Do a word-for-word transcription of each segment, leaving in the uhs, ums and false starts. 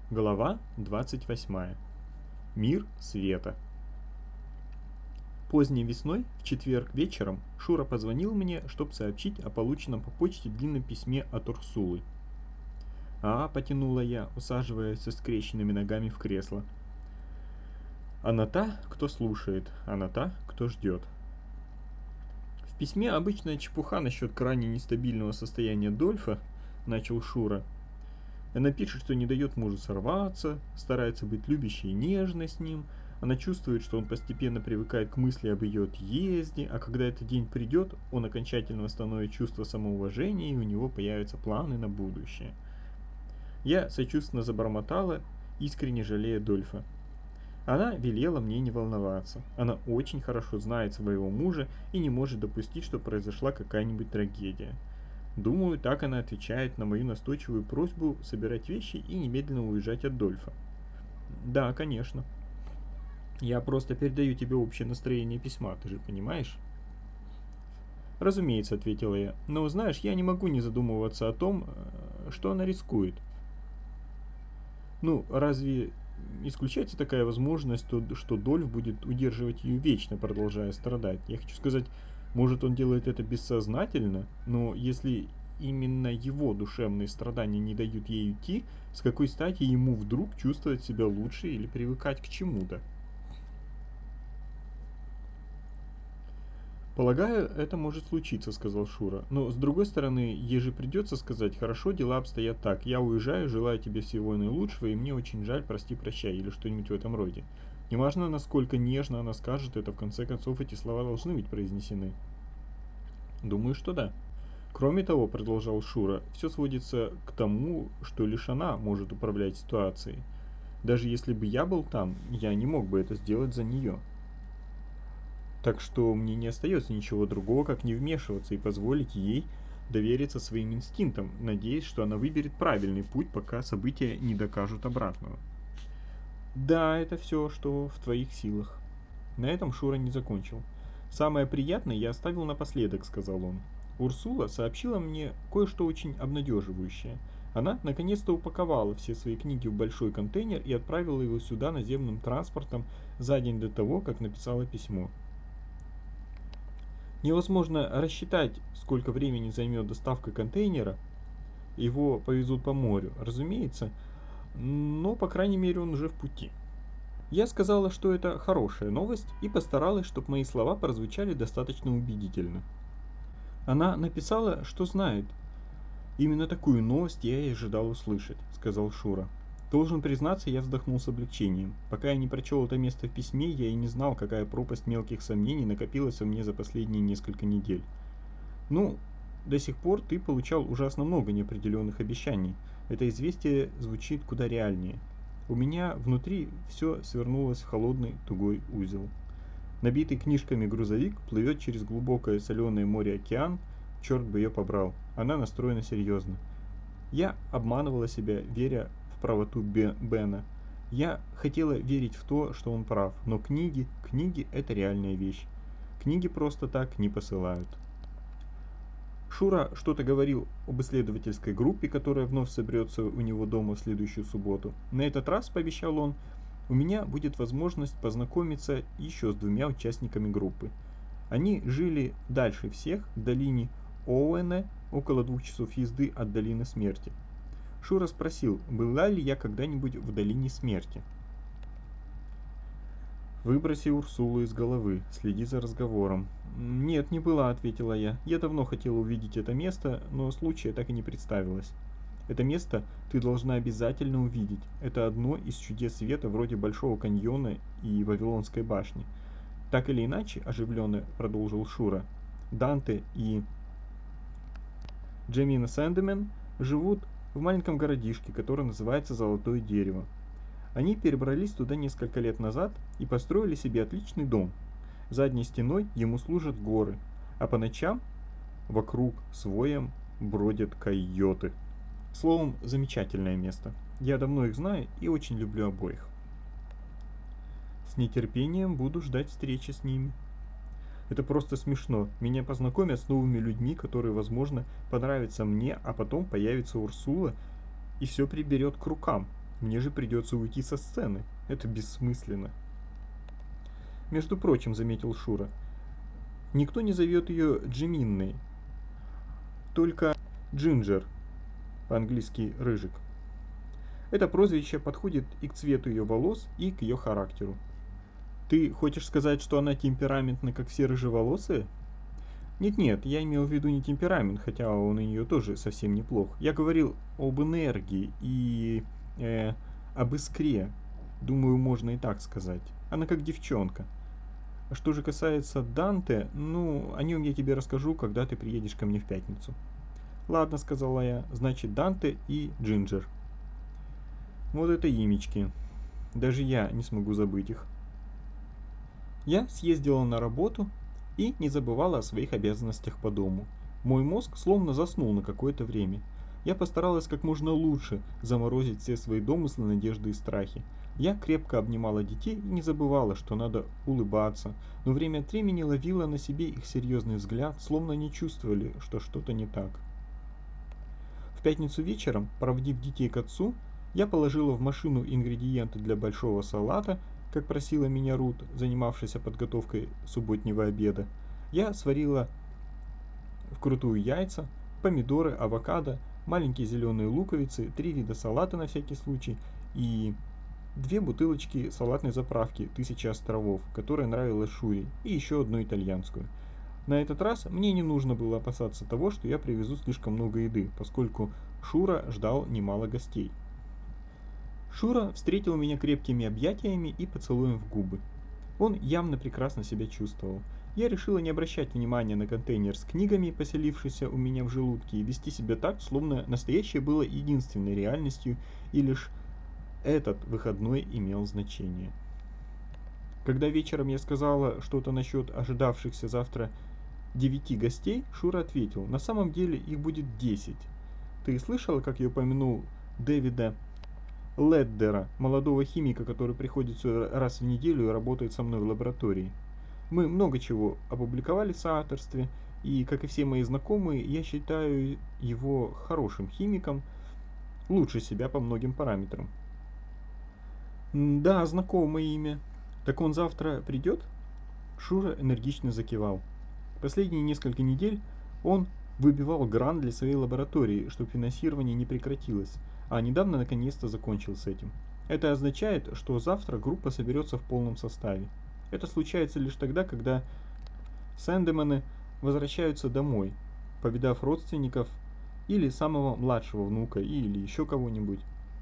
Глава двадцать восьмая. Мир света. Поздней весной, в четверг вечером, Шура позвонил мне, чтобы сообщить о полученном по почте длинном письме от Урсулы. «А», — потянула я, усаживаясь со скрещенными ногами в кресло. «Она та, кто слушает, она та, кто ждет». В письме обычная чепуха насчет крайне нестабильного состояния Дольфа, начал Шура. Она пишет, что не дает мужу сорваться, старается быть любящей и нежной с ним. Она чувствует, что он постепенно привыкает к мысли об ее отъезде, а когда этот день придет, он окончательно восстановит чувство самоуважения, и у него появятся планы на будущее. Я сочувственно забормотала, искренне жалея Дольфа. Она велела мне не волноваться. Она очень хорошо знает своего мужа и не может допустить, что произошла какая-нибудь трагедия. Думаю, так она отвечает на мою настойчивую просьбу собирать вещи и немедленно уезжать от Дольфа. Да, конечно. Я просто передаю тебе общее настроение письма, ты же понимаешь? Разумеется, ответила я. Но знаешь, я не могу не задумываться о том, что она рискует. Ну, разве исключается такая возможность, что Дольф будет удерживать ее вечно, продолжая страдать? Я хочу сказать, может, он делает это бессознательно, но если именно его душевные страдания не дают ей уйти, с какой стати ему вдруг чувствовать себя лучше или привыкать к чему-то? «Полагаю, это может случиться», — сказал Шура. «Но, с другой стороны, ей же придется сказать, хорошо, дела обстоят так, я уезжаю, желаю тебе всего наилучшего, и мне очень жаль, прости, прощай», или что-нибудь в этом роде. Неважно, насколько нежно она скажет это, в конце концов, эти слова должны быть произнесены. «Думаю, что да». «Кроме того», — продолжал Шура, — «все сводится к тому, что лишь она может управлять ситуацией. Даже если бы я был там, я не мог бы это сделать за нее». Так что мне не остается ничего другого, как не вмешиваться и позволить ей довериться своим инстинктам, надеясь, что она выберет правильный путь, пока события не докажут обратного. Да, это все, что в твоих силах. На этом Шура не закончил. «Самое приятное я оставил напоследок», — сказал он. «Урсула сообщила мне кое-что очень обнадеживающее. Она наконец-то упаковала все свои книги в большой контейнер и отправила его сюда наземным транспортом за день до того, как написала письмо. Невозможно рассчитать, сколько времени займет доставка контейнера. Его повезут по морю, разумеется, но, по крайней мере, он уже в пути». Я сказала, что это хорошая новость, и постаралась, чтобы мои слова прозвучали достаточно убедительно. Она написала, что знает. «Именно такую новость я и ожидал услышать», — сказал Шура. Должен признаться, я вздохнул с облегчением. Пока я не прочел это место в письме, я и не знал, какая пропасть мелких сомнений накопилась во мне за последние несколько недель. «Ну, до сих пор ты получал ужасно много неопределенных обещаний. Это известие звучит куда реальнее. У меня внутри все свернулось в холодный тугой узел. Набитый книжками грузовик плывет через глубокое соленое море океан, черт бы ее побрал. Она настроена серьезно. Я обманывала себя, веря в правоту Бена. Я хотела верить в то, что он прав, но книги, книги – это реальная вещь. Книги просто так не посылают». Шура что-то говорил об исследовательской группе, которая вновь соберется у него дома в следующую субботу. На этот раз, пообещал он, у меня будет возможность познакомиться еще с двумя участниками группы. Они жили дальше всех, в долине Оуэна, около двух часов езды от долины смерти. Шура спросил, была ли я когда-нибудь в долине смерти. «Выброси Урсулу из головы, следи за разговором». «Нет, не была», — ответила я. «Я давно хотела увидеть это место, но случая так и не представилось». «Это место ты должна обязательно увидеть. Это одно из чудес света вроде Большого каньона и Вавилонской башни». «Так или иначе», — оживленно продолжил Шура, «Данте и Джемина Сэндемен живут в маленьком городишке, который называется Золотое дерево. Они перебрались туда несколько лет назад и построили себе отличный дом. Задней стеной ему служат горы, а по ночам вокруг с воем бродят койоты. Словом, замечательное место. Я давно их знаю и очень люблю обоих. С нетерпением буду ждать встречи с ними». «Это просто смешно. Меня познакомят с новыми людьми, которые, возможно, понравятся мне, а потом появится Урсула и все приберет к рукам. Мне же придется уйти со сцены. Это бессмысленно. Между прочим, заметил Шура, никто не зовет ее Джиминной, только Джинджер, по-английски рыжик. Это прозвище подходит и к цвету ее волос, и к ее характеру. Ты хочешь сказать, что она темпераментна, как все рыжеволосые? Нет-нет, я имел в виду не темперамент, хотя он у нее тоже совсем неплох. Я говорил об энергии и э, об искре. Думаю, можно и так сказать. Она как девчонка. А что же касается Данте, ну, о нем я тебе расскажу, когда ты приедешь ко мне в пятницу. Ладно, сказала я, значит Данте и Джинджер. Вот это имечки. Даже я не смогу забыть их. Я съездила на работу и не забывала о своих обязанностях по дому. Мой мозг словно заснул на какое-то время. Я постаралась как можно лучше заморозить все свои домыслы, надежды и страхи. Я крепко обнимала детей и не забывала, что надо улыбаться, но время от времени ловила на себе их серьезный взгляд, словно не чувствовали, что что-то не так. В пятницу вечером, проводив детей к отцу, я положила в машину ингредиенты для большого салата, как просила меня Рут, занимавшаяся подготовкой субботнего обеда. Я сварила вкрутую яйца, помидоры, авокадо, маленькие зеленые луковицы, три вида салата на всякий случай и две бутылочки салатной заправки «Тысяча островов», которая нравилась Шуре, и еще одну итальянскую. На этот раз мне не нужно было опасаться того, что я привезу слишком много еды, поскольку Шура ждал немало гостей. Шура встретил меня крепкими объятиями и поцелуем в губы. Он явно прекрасно себя чувствовал. Я решила не обращать внимания на контейнер с книгами, поселившийся у меня в желудке, и вести себя так, словно настоящее было единственной реальностью, и лишь этот выходной имел значение. Когда вечером я сказала что-то насчет ожидавшихся завтра девяти гостей, Шура ответил, на самом деле их будет десять. Ты слышала, как я упомянул Дэвида Леддера, молодого химика, который приходит сюда раз в неделю и работает со мной в лаборатории? Мы много чего опубликовали в соавторстве, и, как и все мои знакомые, я считаю его хорошим химиком, лучше себя по многим параметрам. Да, знакомое имя. Так он завтра придет? Шура энергично закивал. Последние несколько недель он выбивал грант для своей лаборатории, чтобы финансирование не прекратилось, а недавно наконец-то закончил с этим. Это означает, что завтра группа соберется в полном составе. Это случается лишь тогда, когда Сэндемены возвращаются домой, повидав родственников или самого младшего внука, или еще кого-нибудь.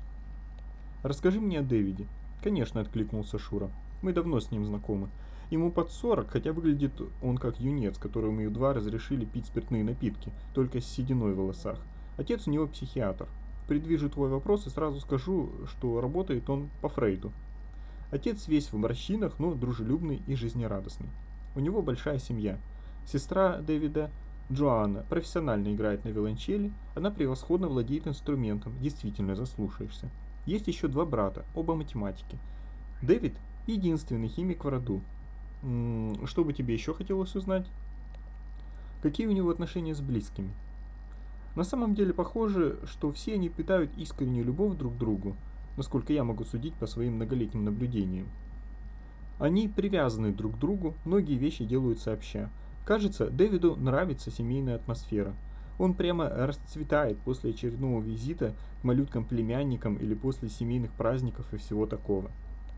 «Расскажи мне о Дэвиде». «Конечно», — откликнулся Шура. «Мы давно с ним знакомы. Ему под сорок, хотя выглядит он как юнец, которому едва разрешили пить спиртные напитки, только с сединой в волосах. Отец у него психиатр. Предвижу твой вопрос и сразу скажу, что работает он по Фрейду. Отец весь в морщинах, но дружелюбный и жизнерадостный. У него большая семья. Сестра Дэвида, Джоанна, профессионально играет на виолончели, она превосходно владеет инструментом, действительно заслушаешься. Есть еще два брата, оба математики. Дэвид – единственный химик в роду. М-м, что бы тебе еще хотелось узнать? Какие у него отношения с близкими? На самом деле похоже, что все они питают искреннюю любовь друг к другу, насколько я могу судить по своим многолетним наблюдениям. Они привязаны друг к другу, многие вещи делают сообща. Кажется, Дэвиду нравится семейная атмосфера. Он прямо расцветает после очередного визита к малюткам-племянникам или после семейных праздников и всего такого.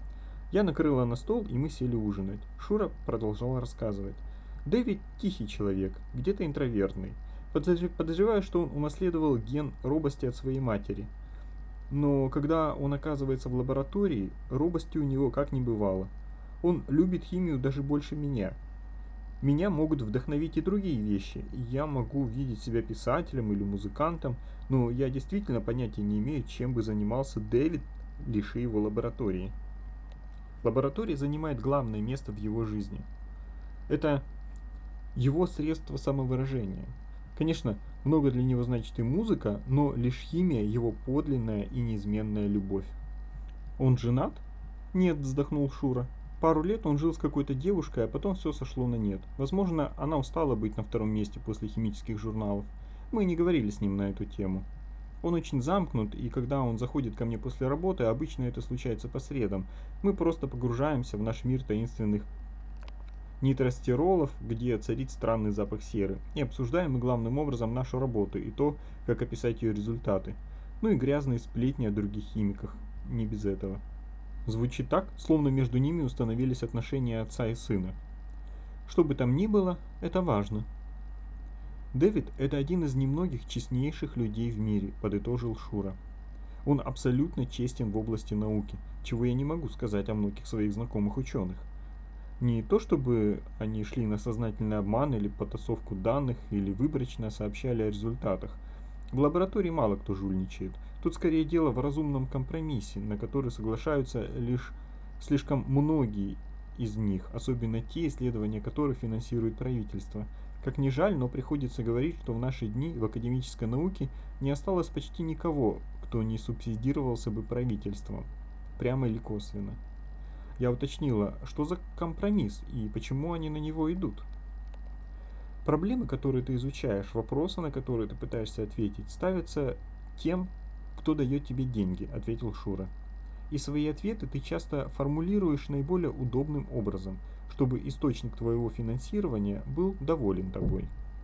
Я накрыла на стол, и мы сели ужинать. Шура продолжала рассказывать. Дэвид тихий человек, где-то интровертный. Подозреваю, что он унаследовал ген робости от своей матери. Но когда он оказывается в лаборатории, робости у него как не бывало. Он любит химию даже больше меня. Меня могут вдохновить и другие вещи. Я могу видеть себя писателем или музыкантом, но я действительно понятия не имею, чем бы занимался Дэвид, лиши его лаборатории. Лаборатория занимает главное место в его жизни. Это его средство самовыражения. Конечно, много для него значит и музыка, но лишь химия – его подлинная и неизменная любовь. Он женат? Нет, вздохнул Шура. Пару лет он жил с какой-то девушкой, а потом все сошло на нет. Возможно, она устала быть на втором месте после химических журналов. Мы не говорили с ним на эту тему. Он очень замкнут, и когда он заходит ко мне после работы, обычно это случается по средам, мы просто погружаемся в наш мир таинственных нитростеролов, где царит странный запах серы, и обсуждаем мы главным образом нашу работу и то, как описать ее результаты. Ну и грязные сплетни о других химиках, не без этого. Звучит так, словно между ними установились отношения отца и сына. Что бы там ни было, это важно. Дэвид – это один из немногих честнейших людей в мире, подытожил Шура. Он абсолютно честен в области науки, чего я не могу сказать о многих своих знакомых ученых. Не то чтобы они шли на сознательный обман или потасовку данных, или выборочно сообщали о результатах. В лаборатории мало кто жульничает. Тут скорее дело в разумном компромиссе, на который соглашаются лишь слишком многие из них, особенно те исследования, которые финансирует правительство. Как ни жаль, но приходится говорить, что в наши дни в академической науке не осталось почти никого, кто не субсидировался бы правительством, прямо или косвенно. Я уточнила, что за компромисс и почему они на него идут. Проблемы, которые ты изучаешь, вопросы, на которые ты пытаешься ответить, ставятся тем, кто дает тебе деньги, ответил Шура. И свои ответы ты часто формулируешь наиболее удобным образом, чтобы источник твоего финансирования был доволен тобой.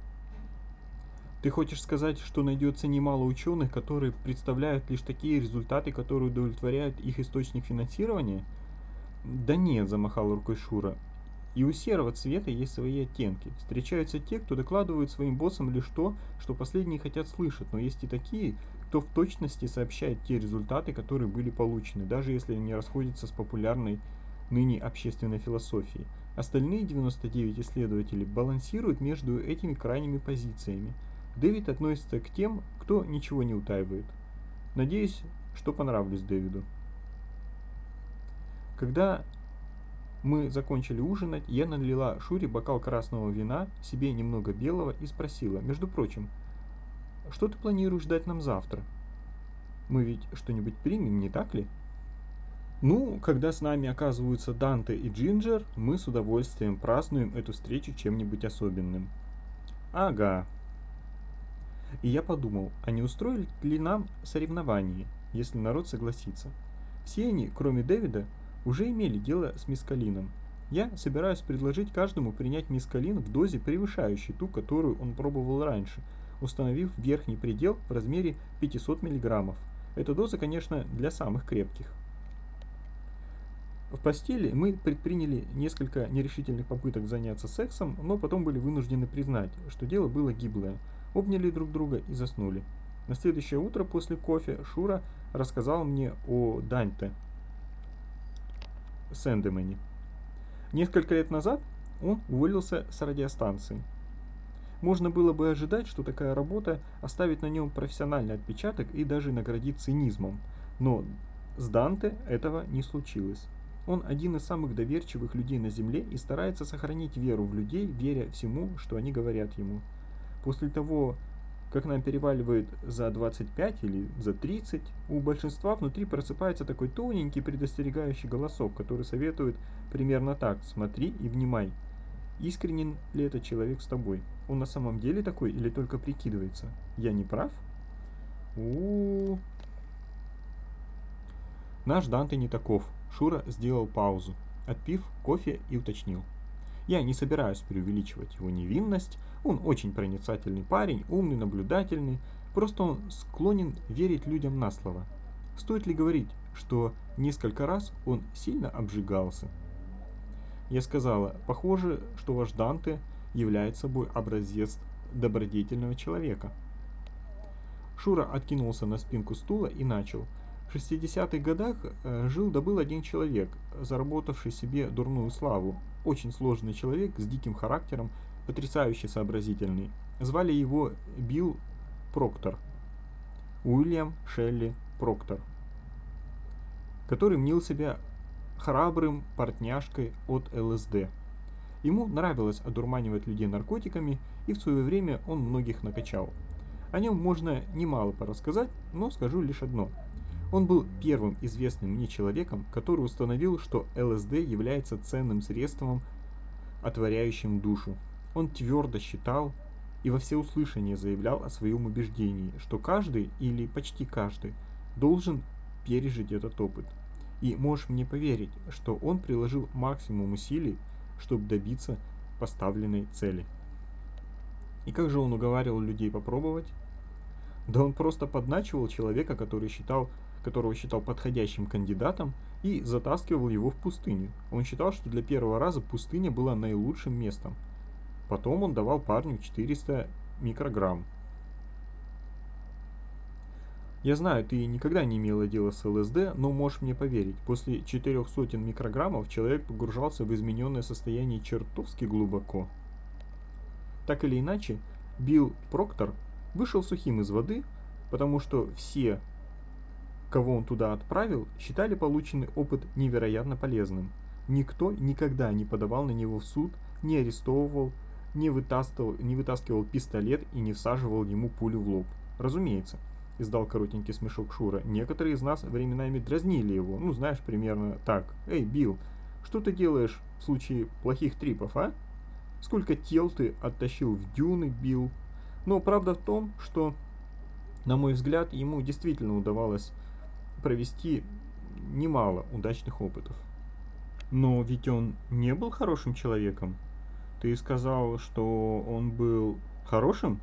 Ты хочешь сказать, что найдется немало ученых, которые представляют лишь такие результаты, которые удовлетворяют их источник финансирования? Да нет, замахал рукой Шура. И у серого цвета есть свои оттенки. Встречаются те, кто докладывают своим боссам лишь то, что последние хотят слышать, но есть и такие, кто в точности сообщает те результаты, которые были получены, даже если они расходятся с популярной ныне общественной философией. Остальные девяносто девять исследователей балансируют между этими крайними позициями. Дэвид относится к тем, кто ничего не утаивает. Надеюсь, что понравлюсь Дэвиду. Когда мы закончили ужинать, я налила Шуре бокал красного вина, себе немного белого и спросила, между прочим, что ты планируешь дать нам завтра? Мы ведь что-нибудь примем, не так ли? Ну, когда с нами оказываются Данте и Джинджер, мы с удовольствием празднуем эту встречу чем-нибудь особенным. Ага. И я подумал, а не устроить ли нам соревнование, если народ согласится? Все они, кроме Дэвида, уже имели дело с мескалином. Я собираюсь предложить каждому принять мескалин в дозе, превышающей ту, которую он пробовал раньше, установив верхний предел в размере пятьсот миллиграммов. Эта доза, конечно, для самых крепких. В постели мы предприняли несколько нерешительных попыток заняться сексом, но потом были вынуждены признать, что дело было гиблое. Обняли друг друга и заснули. На следующее утро после кофе Шура рассказал мне о Данте Сэндемане. Несколько лет назад он уволился с радиостанции. Можно было бы ожидать, что такая работа оставит на нем профессиональный отпечаток и даже наградит цинизмом, но с Данте этого не случилось. Он один из самых доверчивых людей на Земле и старается сохранить веру в людей, веря всему, что они говорят ему. После того, как нам переваливает за двадцать пять или за тридцать, у большинства внутри просыпается такой тоненький предостерегающий голосок, который советует примерно так: смотри и внимай. Искренен ли этот человек с тобой? Он на самом деле такой или только прикидывается? Я не прав? У-у-у. Наш Данте не таков. Шура сделал паузу, отпив кофе и уточнил. Я не собираюсь преувеличивать его невинность. Он очень проницательный парень, умный, наблюдательный. Просто он склонен верить людям на слово. Стоит ли говорить, что несколько раз он сильно обжигался? Я сказала, похоже, что ваш Данте является собой образец добродетельного человека. Шура откинулся на спинку стула и начал. В шестидесятых годах жил да был один человек, заработавший себе дурную славу. Очень сложный человек с диким характером, потрясающе сообразительный. Звали его Билл Проктор. Уильям Шелли Проктор. Который мнил себя храбрым портняжкой от ЛСД. Ему нравилось одурманивать людей наркотиками, и в свое время он многих накачал. О нем можно немало порассказать, но скажу лишь одно. Он был первым известным мне человеком, который установил, что ЛСД является ценным средством, отворяющим душу. Он твердо считал, и во всеуслышание заявлял о своем убеждении, что каждый или почти каждый должен пережить этот опыт. И можешь мне поверить, что он приложил максимум усилий, чтобы добиться поставленной цели. И как же он уговаривал людей попробовать? Да он просто подначивал человека, который считал, которого считал подходящим кандидатом, и затаскивал его в пустыню. Он считал, что для первого раза пустыня была наилучшим местом. Потом он давал парню четыреста микрограмм. Я знаю, ты никогда не имела дела с ЛСД, но можешь мне поверить, после четырех сотен микрограммов человек погружался в измененное состояние чертовски глубоко. Так или иначе, Билл Проктор вышел сухим из воды, потому что все, кого он туда отправил, считали полученный опыт невероятно полезным. Никто никогда не подавал на него в суд, не арестовывал, не вытаскивал, не вытаскивал пистолет и не всаживал ему пулю в лоб. Разумеется, издал коротенький смешок Шура. Некоторые из нас временами дразнили его. Ну, знаешь, примерно так. Эй, Билл, что ты делаешь в случае плохих трипов, а? Сколько тел ты оттащил в дюны, Билл? Но правда в том, что, на мой взгляд, ему действительно удавалось провести немало удачных опытов. Но ведь он не был хорошим человеком. Ты сказал, что он был хорошим?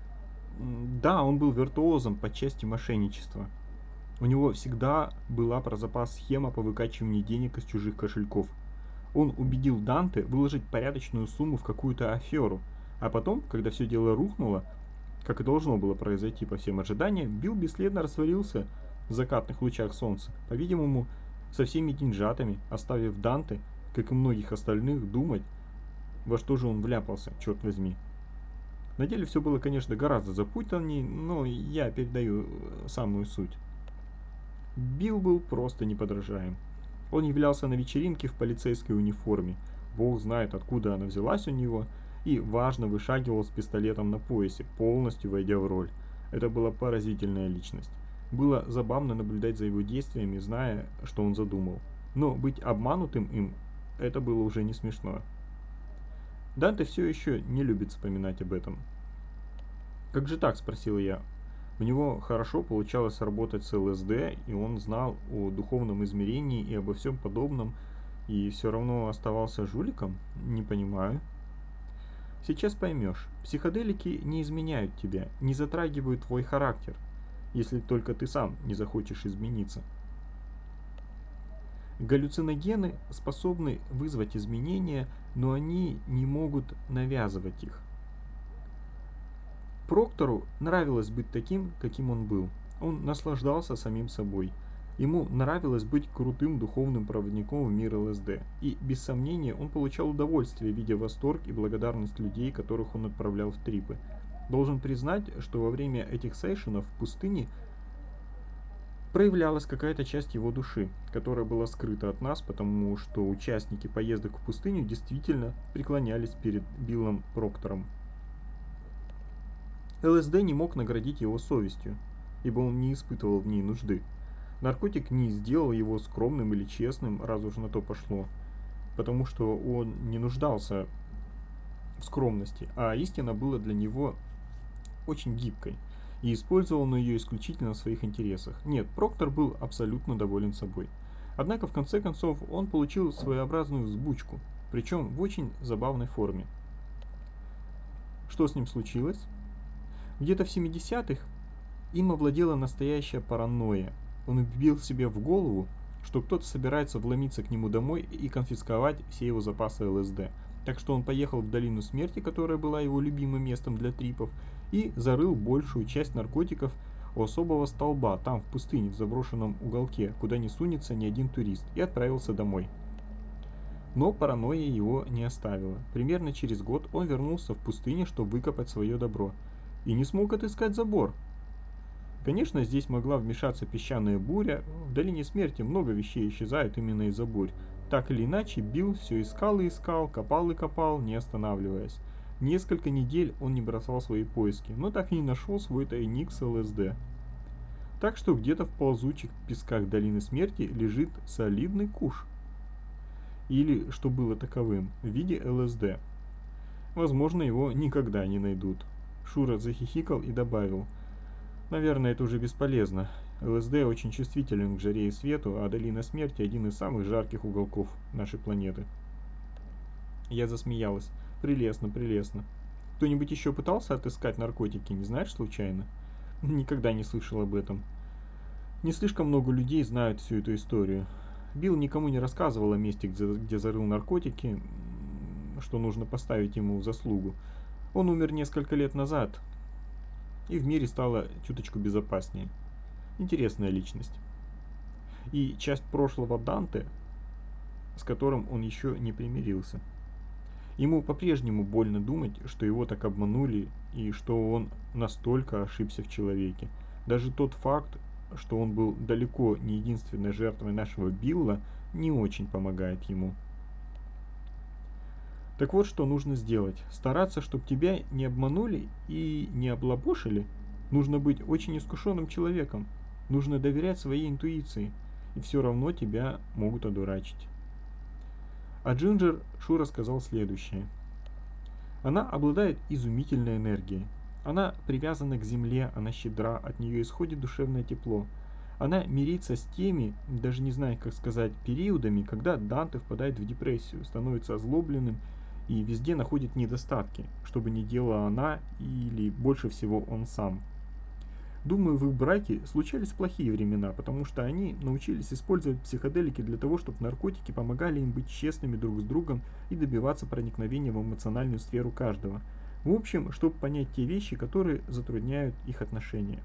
Да, он был виртуозом по части мошенничества. У него всегда была про запас схема по выкачиванию денег из чужих кошельков. Он убедил Данте выложить порядочную сумму в какую-то аферу, а потом, когда все дело рухнуло, как и должно было произойти по всем ожиданиям, Билл бесследно растворился в закатных лучах солнца, по-видимому, со всеми деньжатами, оставив Данте, как и многих остальных, думать, во что же он вляпался, черт возьми. На деле все было, конечно, гораздо запутаннее, но я передаю самую суть. Билл был просто неподражаем. Он являлся на вечеринке в полицейской униформе, бог знает откуда она взялась у него, и важно вышагивал с пистолетом на поясе, полностью войдя в роль. Это была поразительная личность. Было забавно наблюдать за его действиями, зная, что он задумал. Но быть обманутым им, это было уже не смешно. Данте все еще не любит вспоминать об этом. «Как же так?» – спросил я. У него хорошо получалось работать с ЛСД, и он знал о духовном измерении и обо всем подобном, и все равно оставался жуликом? Не понимаю. Сейчас поймешь. Психоделики не изменяют тебя, не затрагивают твой характер, если только ты сам не захочешь измениться. Галлюциногены способны вызвать изменения, но они не могут навязывать их. Проктору нравилось быть таким, каким он был. Он наслаждался самим собой. Ему нравилось быть крутым духовным проводником в мир ЛСД. И, без сомнения, он получал удовольствие, видя восторг и благодарность людей, которых он отправлял в трипы. Должен признать, что во время этих сейшенов в пустыне проявлялась какая-то часть его души, которая была скрыта от нас, потому что участники поездок в пустыню действительно преклонялись перед Биллом Проктором. ЛСД не мог наградить его совестью, ибо он не испытывал в ней нужды. Наркотик не сделал его скромным или честным, раз уж на то пошло, потому что он не нуждался в скромности, а истина была для него очень гибкой, и использовал он ее исключительно в своих интересах. Нет, Проктор был абсолютно доволен собой. Однако, в конце концов, он получил своеобразную взбучку, причем в очень забавной форме. Что с ним случилось? Где-то в семидесятых им овладела настоящая паранойя. Он вбил себе в голову, что кто-то собирается вломиться к нему домой и конфисковать все его запасы ЛСД. Так что он поехал в Долину Смерти, которая была его любимым местом для трипов, и зарыл большую часть наркотиков у особого столба, там в пустыне, в заброшенном уголке, куда не сунется ни один турист, и отправился домой. Но паранойя его не оставила. Примерно через год он вернулся в пустыню, чтобы выкопать свое добро. И не смог отыскать забор. Конечно, здесь могла вмешаться песчаная буря. В Долине Смерти много вещей исчезает именно из-за бурь. Так или иначе, Билл все искал и искал, копал и копал, не останавливаясь. Несколько недель он не бросал свои поиски, но так и не нашел свой тайник с ЛСД. Так что где-то в ползучих песках Долины Смерти лежит солидный куш. Или, что было таковым, в виде ЛСД. Возможно, его никогда не найдут. Шура захихикал и добавил: наверное, это уже бесполезно. ЛСД очень чувствителен к жаре и свету, а долина смерти один из самых жарких уголков нашей планеты. Я засмеялась. Прелестно, прелестно. Кто-нибудь еще пытался отыскать наркотики, не знаешь случайно? Никогда не слышал об этом. Не слишком много людей знают всю эту историю. Билл никому не рассказывал о месте, где, где зарыл наркотики, что нужно поставить ему в заслугу. Он умер несколько лет назад, и в мире стало чуточку безопаснее. Интересная личность. И часть прошлого Данте, с которым он еще не примирился. Ему по-прежнему больно думать, что его так обманули и что он настолько ошибся в человеке. Даже тот факт, что он был далеко не единственной жертвой нашего Билла, не очень помогает ему. Так вот, что нужно сделать. Стараться, чтобы тебя не обманули и не облапошили. Нужно быть очень искушенным человеком. Нужно доверять своей интуиции. И все равно тебя могут одурачить. А Джинджер Шура сказал следующее. Она обладает изумительной энергией. Она привязана к земле, она щедра, от нее исходит душевное тепло. Она мирится с теми, даже не знаю, как сказать, периодами, когда Данте впадает в депрессию, становится озлобленным и везде находит недостатки, что бы ни делала она или больше всего он сам. Думаю, в их браке случались плохие времена, потому что они научились использовать психоделики для того, чтобы наркотики помогали им быть честными друг с другом и добиваться проникновения в эмоциональную сферу каждого. В общем, чтобы понять те вещи, которые затрудняют их отношения.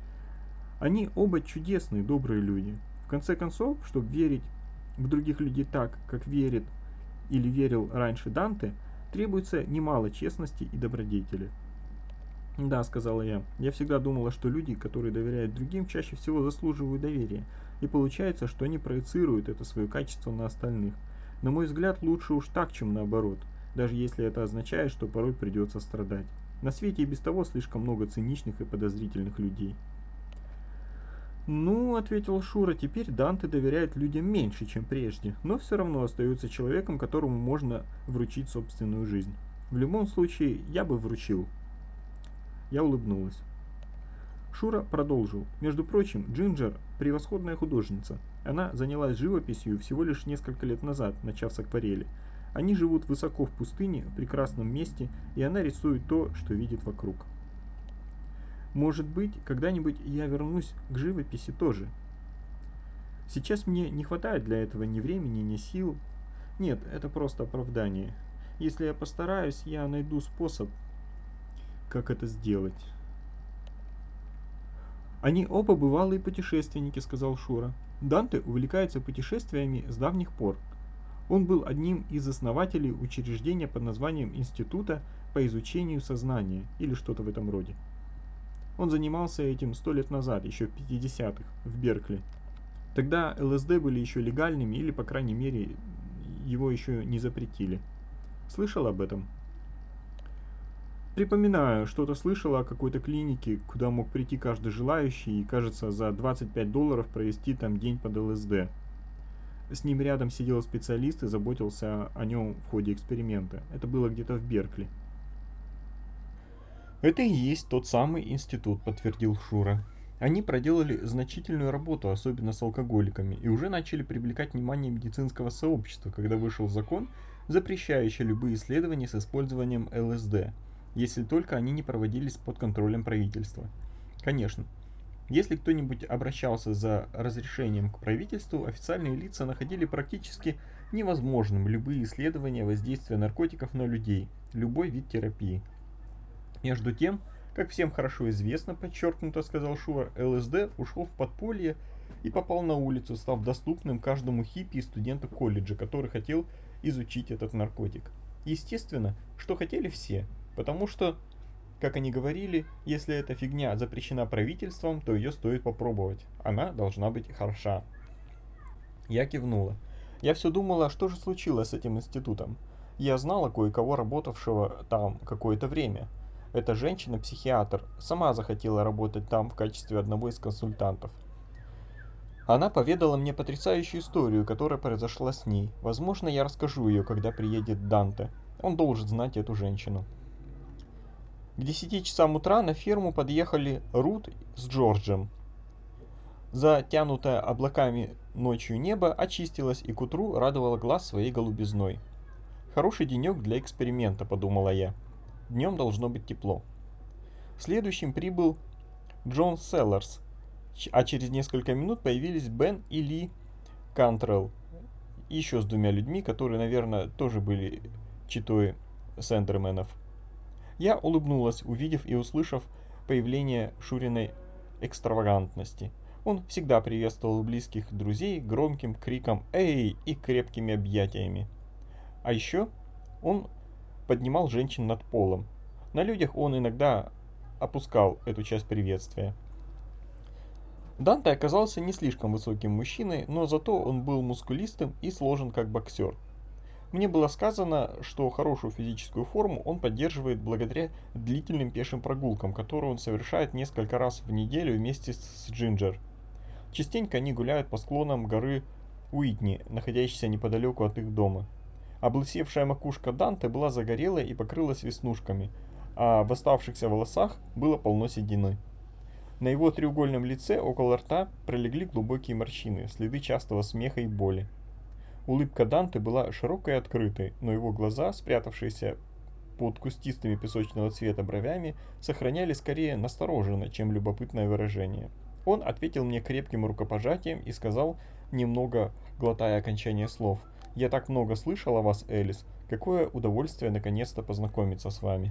Они оба чудесные, добрые люди. В конце концов, чтобы верить в других людей так, как верит или верил раньше Данте, требуется немало честности и добродетели. «Да», — сказала я, — «я всегда думала, что люди, которые доверяют другим, чаще всего заслуживают доверия, и получается, что они проецируют это свое качество на остальных. На мой взгляд, лучше уж так, чем наоборот, даже если это означает, что порой придется страдать. На свете и без того слишком много циничных и подозрительных людей». «Ну, — ответил Шура, — теперь Данте доверяет людям меньше, чем прежде, но все равно остается человеком, которому можно вручить собственную жизнь. В любом случае, я бы вручил». Я улыбнулась. Шура продолжил. Между прочим, Джинджер – превосходная художница. Она занялась живописью всего лишь несколько лет назад, начав с акварели. Они живут высоко в пустыне, в прекрасном месте, и она рисует то, что видит вокруг. Может быть, когда-нибудь я вернусь к живописи тоже. Сейчас мне не хватает для этого ни времени, ни сил. Нет, это просто оправдание. Если я постараюсь, я найду способ, как это сделать. «Они оба бывалые путешественники», — сказал Шура. «Данте увлекается путешествиями с давних пор. Он был одним из основателей учреждения под названием Института по изучению сознания, или что-то в этом роде. Он занимался этим сто лет назад, еще в пятидесятых, в Беркли. Тогда ЛСД были еще легальными, или, по крайней мере, его еще не запретили. Слышал об этом?» «Припоминаю, что-то слышала о какой-то клинике, куда мог прийти каждый желающий и, кажется, за двадцать пять долларов провести там день под ЛСД. С ним рядом сидел специалист и заботился о нем в ходе эксперимента. Это было где-то в Беркли». «Это и есть тот самый институт», — подтвердил Шура. «Они проделали значительную работу, особенно с алкоголиками, и уже начали привлекать внимание медицинского сообщества, когда вышел закон, запрещающий любые исследования с использованием ЛСД. Если только они не проводились под контролем правительства. Конечно, если кто-нибудь обращался за разрешением к правительству, официальные лица находили практически невозможным любые исследования воздействия наркотиков на людей, любой вид терапии. Между тем, как всем хорошо известно, подчеркнуто, сказал Шура, ЛСД ушел в подполье и попал на улицу, став доступным каждому хиппи и студенту колледжа, который хотел изучить этот наркотик. Естественно, что хотели все. Потому что, как они говорили, если эта фигня запрещена правительством, то ее стоит попробовать. Она должна быть хороша. Я кивнула. Я все думала, что же случилось с этим институтом. Я знала кое-кого, работавшего там какое-то время. Эта женщина-психиатр сама захотела работать там в качестве одного из консультантов. Она поведала мне потрясающую историю, которая произошла с ней. Возможно, я расскажу ее, когда приедет Данте. Он должен знать эту женщину. К десяти часам утра на ферму подъехали Рут с Джорджем. Затянутое облаками ночью небо очистилось и к утру радовало глаз своей голубизной. «Хороший денек для эксперимента», — подумала я. «Днем должно быть тепло». Следующим прибыл Джон Селларс, а через несколько минут появились Бен и Ли Кантрелл, еще с двумя людьми, которые, наверное, тоже были читой Сэндерменов. Я улыбнулась, увидев и услышав появление Шуриной экстравагантности. Он всегда приветствовал близких друзей громким криком «Эй!» и крепкими объятиями. А еще он поднимал женщин над полом. На людях он иногда опускал эту часть приветствия. Данте оказался не слишком высоким мужчиной, но зато он был мускулистым и сложен как боксер. Мне было сказано, что хорошую физическую форму он поддерживает благодаря длительным пешим прогулкам, которые он совершает несколько раз в неделю вместе с Джинджер. Частенько они гуляют по склонам горы Уитни, находящейся неподалеку от их дома. Облысевшая макушка Данте была загорелой и покрылась веснушками, а в оставшихся волосах было полно седины. На его треугольном лице около рта пролегли глубокие морщины, следы частого смеха и боли. Улыбка Данте была широкой и открытой, но его глаза, спрятавшиеся под кустистыми песочного цвета бровями, сохраняли скорее настороженно, чем любопытное выражение. Он ответил мне крепким рукопожатием и сказал, немного глотая окончание слов: «Я так много слышал о вас, Элис. Какое удовольствие наконец-то познакомиться с вами».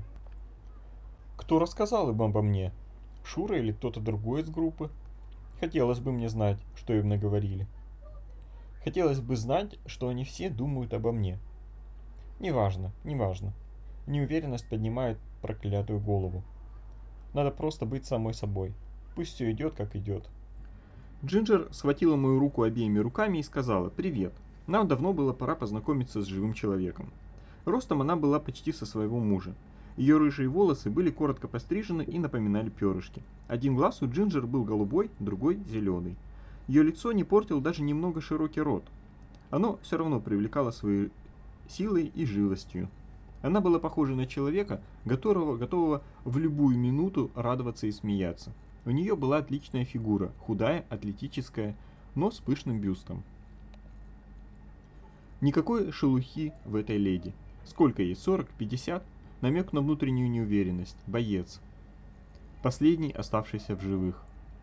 Кто рассказал им обо мне? Шура или кто-то другой из группы? Хотелось бы мне знать, что им наговорили. Хотелось бы знать, что они все думают обо мне. Неважно, неважно. Неуверенность поднимает проклятую голову. Надо просто быть самой собой. Пусть все идет, как идет. Джинджер схватила мою руку обеими руками и сказала: «Привет. Нам давно было пора познакомиться с живым человеком». Ростом она была почти со своего мужа. Ее рыжие волосы были коротко пострижены и напоминали перышки. Один глаз у Джинджер был голубой, другой зеленый. Ее лицо не портил даже немного широкий рот. Оно все равно привлекало своей силой и живостью. Она была похожа на человека, готового, готового в любую минуту радоваться и смеяться. У нее была отличная фигура, худая, атлетическая, но с пышным бюстом. Никакой шелухи в этой леди. Сколько ей? сорок? пятьдесят? Намек на внутреннюю неуверенность. Боец. Последний, оставшийся в живых.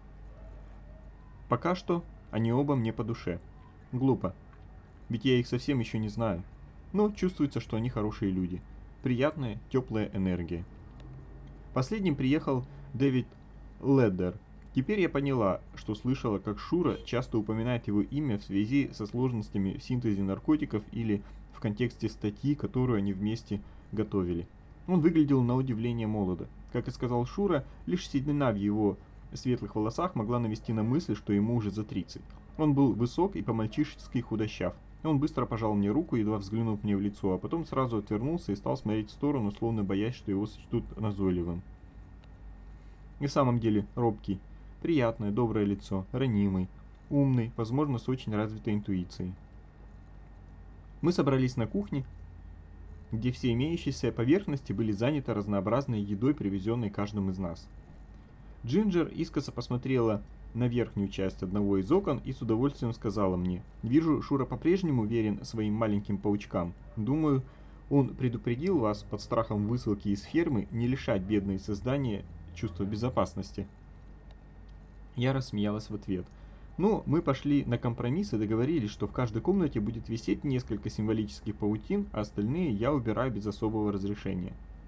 Пока что они оба мне по душе. Глупо. Ведь я их совсем еще не знаю. Но чувствуется, что они хорошие люди. Приятная, теплая энергия. Последним приехал Дэвид Леддер. Теперь я поняла, что слышала, как Шура часто упоминает его имя в связи со сложностями в синтезе наркотиков или в контексте статьи, которую они вместе готовили. Он выглядел на удивление молодо. Как и сказал Шура, лишь седина в его светлых волосах могла навести на мысль, что ему уже за тридцать. Он был высок и по-мальчишески худощав. Он быстро пожал мне руку, едва взглянув мне в лицо, а потом сразу отвернулся и стал смотреть в сторону, словно боясь, что его сочтут назойливым. И в самом деле робкий, приятное, доброе лицо, ранимый, умный, возможно, с очень развитой интуицией. Мы собрались на кухне, где все имеющиеся поверхности были заняты разнообразной едой, привезенной каждым из нас. Джинджер искоса посмотрела на верхнюю часть одного из окон и с удовольствием сказала мне: «Вижу, Шура по-прежнему верен своим маленьким паучкам. Думаю, он предупредил вас под страхом высылки из фермы не лишать бедные создания чувства безопасности». Я рассмеялась в ответ. Но мы пошли на компромисс и договорились, что в каждой комнате будет висеть несколько символических паутин, а остальные я убираю без особого разрешения.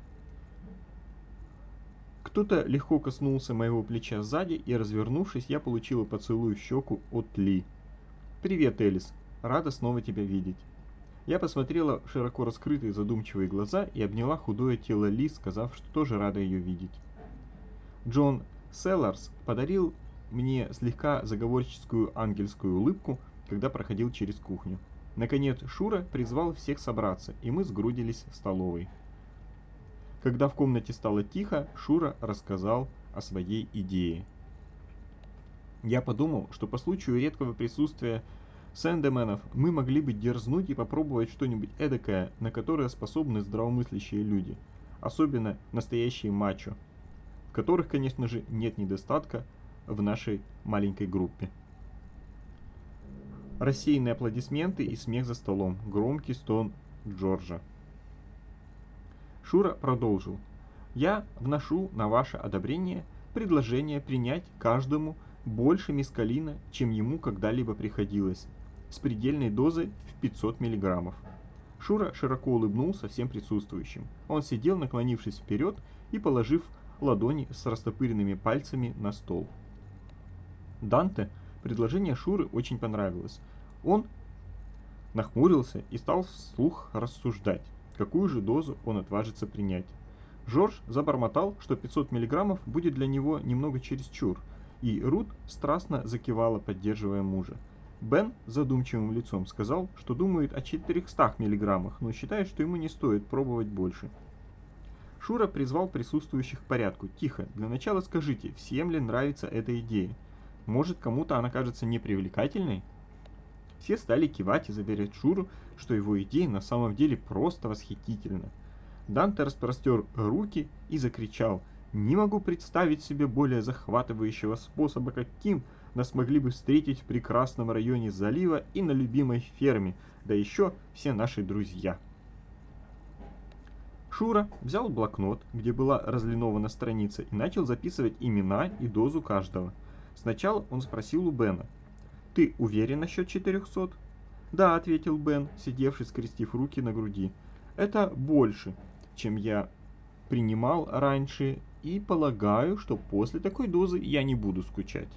Кто-то легко коснулся моего плеча сзади, и, развернувшись, я получила поцелуй в щеку от Ли. «Привет, Элис. Рада снова тебя видеть». Я посмотрела в широко раскрытые задумчивые глаза и обняла худое тело Ли, сказав, что тоже рада ее видеть. Джон Селларс подарил мне слегка заговорческую ангельскую улыбку, когда проходил через кухню. Наконец Шура призвал всех собраться, и мы сгрудились в столовой. Когда в комнате стало тихо, Шура рассказал о своей идее. Я подумал, что по случаю редкого присутствия Сэндерменов мы могли бы дерзнуть и попробовать что-нибудь эдакое, на которое способны здравомыслящие люди. особенно настоящие мачо, в которых, конечно же, нет недостатка в нашей маленькой группе. Рассеянные аплодисменты и смех за столом, громкий стон Джорджа. Шура продолжил. «Я вношу на ваше одобрение предложение принять каждому больше мескалина, чем ему когда-либо приходилось, с предельной дозой в пятьсот миллиграммов». Шура широко улыбнулся всем присутствующим. Он сидел, наклонившись вперед и положив ладони с растопыренными пальцами на стол. Данте предложение Шуры очень понравилось. Он нахмурился и стал вслух рассуждать, какую же дозу он отважится принять. Жорж забормотал, что пятьсот миллиграммов будет для него немного чересчур, и Рут страстно закивала, поддерживая мужа. Бен задумчивым лицом сказал, что думает о четырехстах миллиграммах, но считает, что ему не стоит пробовать больше. Шура призвал присутствующих к порядку. «Тихо, для начала скажите, всем ли нравится эта идея? Может, кому-то она кажется непривлекательной?» Все стали кивать и заверять Шуру, что его идея на самом деле просто восхитительна. Данте распростер руки и закричал: «Не могу представить себе более захватывающего способа, каким нас могли бы встретить в прекрасном районе залива и на любимой ферме, да еще все наши друзья». Шура взял блокнот, где была разлинована страница, и начал записывать имена и дозу каждого. Сначала он спросил у Бена: «Ты уверен насчет четырехсот?» «Да», — ответил Бен, сидевший, скрестив руки на груди. «Это больше, чем я принимал раньше, и полагаю, что после такой дозы я не буду скучать».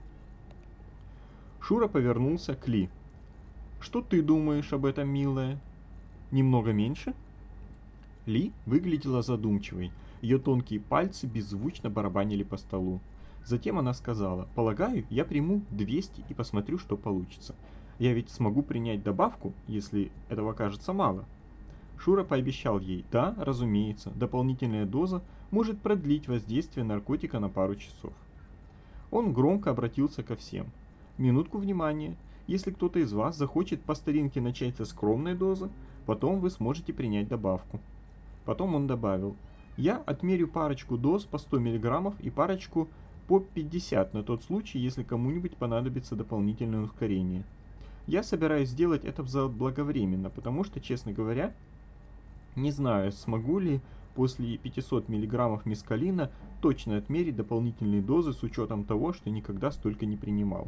Шура повернулся к Ли. «Что ты думаешь об этом, милая? Немного меньше?» Ли выглядела задумчивой. Ее тонкие пальцы беззвучно барабанили по столу. Затем она сказала: «Полагаю, я приму двести и посмотрю, что получится. Я ведь смогу принять добавку, если этого кажется мало». Шура пообещал ей: «Да, разумеется, дополнительная доза может продлить воздействие наркотика на пару часов». Он громко обратился ко всем. «Минутку внимания. Если кто-то из вас захочет по старинке начать со скромной дозы, потом вы сможете принять добавку». Потом он добавил: «Я отмерю парочку доз по сто миллиграммов и парочку по пятьдесят на тот случай, если кому-нибудь понадобится дополнительное ускорение. Я собираюсь сделать это заблаговременно, потому что, честно говоря, не знаю, смогу ли после пятисот миллиграммов мескалина точно отмерить дополнительные дозы с учетом того, что никогда столько не принимал».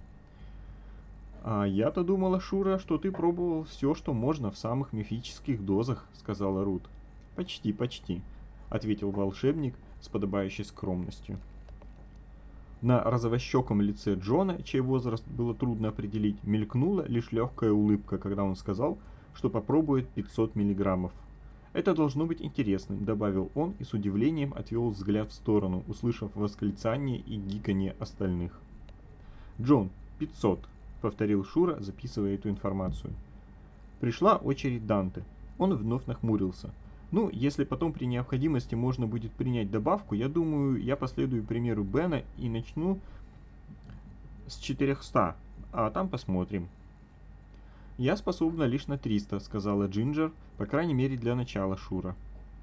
«А я-то думала, Шура, что ты пробовал все, что можно в самых мифических дозах», — сказала Рут. «Почти, почти», — ответил волшебник с подобающей скромностью. На розовощеком лице Джона, чей возраст было трудно определить, мелькнула лишь легкая улыбка, когда он сказал, что попробует пятьсот миллиграммов. «Это должно быть интересным», — добавил он и с удивлением отвел взгляд в сторону, услышав восклицание и гиканье остальных. «Джон, пятьсот», — повторил Шура, записывая эту информацию. Пришла очередь Данте. Он вновь нахмурился. «Ну, если потом при необходимости можно будет принять добавку, я думаю, я последую примеру Бена и начну с четырехсот, а там посмотрим». «Я способна лишь на триста», — сказала Джинджер, по крайней мере для начала, Шура.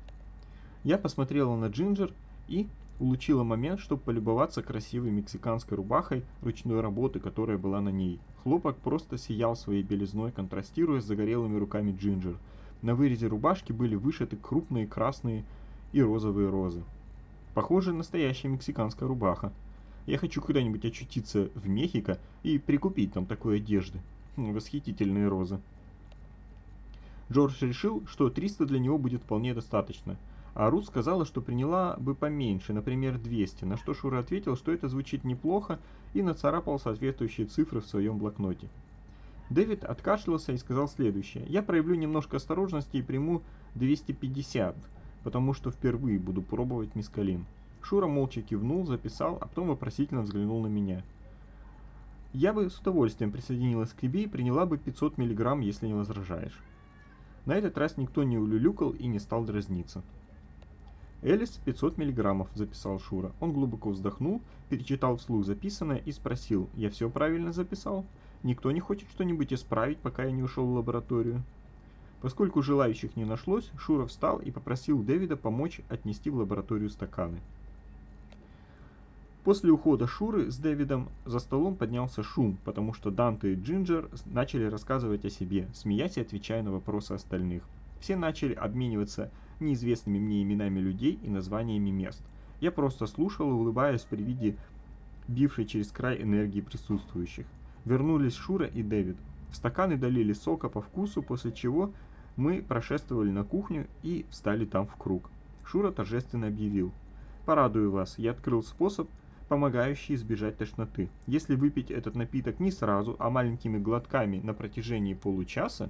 Я посмотрела на Джинджер и улучила момент, чтобы полюбоваться красивой мексиканской рубахой ручной работы, которая была на ней. Хлопок просто сиял своей белизной, контрастируя с загорелыми руками Джинджер. На вырезе рубашки были вышиты крупные красные и розовые розы. Похоже, настоящая мексиканская рубаха. Я хочу когда-нибудь очутиться в Мехико и прикупить там такой одежды. Восхитительные розы. Джордж решил, что триста для него будет вполне достаточно, а Рут сказала, что приняла бы поменьше, например, двести, на что Шура ответил, что это звучит неплохо, и нацарапал соответствующие цифры в своем блокноте. Дэвид откашлялся и сказал следующее: «Я проявлю немножко осторожности и приму двести пятьдесят, потому что впервые буду пробовать мескалин». Шура молча кивнул, записал, а потом вопросительно взглянул на меня. «Я бы с удовольствием присоединилась к тебе и приняла бы пятьсот миллиграмм, если не возражаешь». На этот раз никто не улюлюкал и не стал дразниться. «Элис, пятьсот миллиграммов», — записал Шура. Он глубоко вздохнул, перечитал вслух записанное и спросил: «Я все правильно записал? Никто не хочет что-нибудь исправить, пока я не ушел в лабораторию?» Поскольку желающих не нашлось, Шура встал и попросил Дэвида помочь отнести в лабораторию стаканы. После ухода Шуры с Дэвидом за столом поднялся шум, потому что Данте и Джинджер начали рассказывать о себе, смеясь и отвечая на вопросы остальных. Все начали обмениваться неизвестными мне именами людей и названиями мест. Я просто слушал, улыбаясь при виде бившей через край энергии присутствующих. Вернулись Шура и Дэвид. В стаканы долили сока по вкусу, после чего мы прошествовали на кухню и встали там в круг. Шура торжественно объявил: «Порадую вас, я открыл способ, помогающий избежать тошноты. Если выпить этот напиток не сразу, а маленькими глотками на протяжении получаса,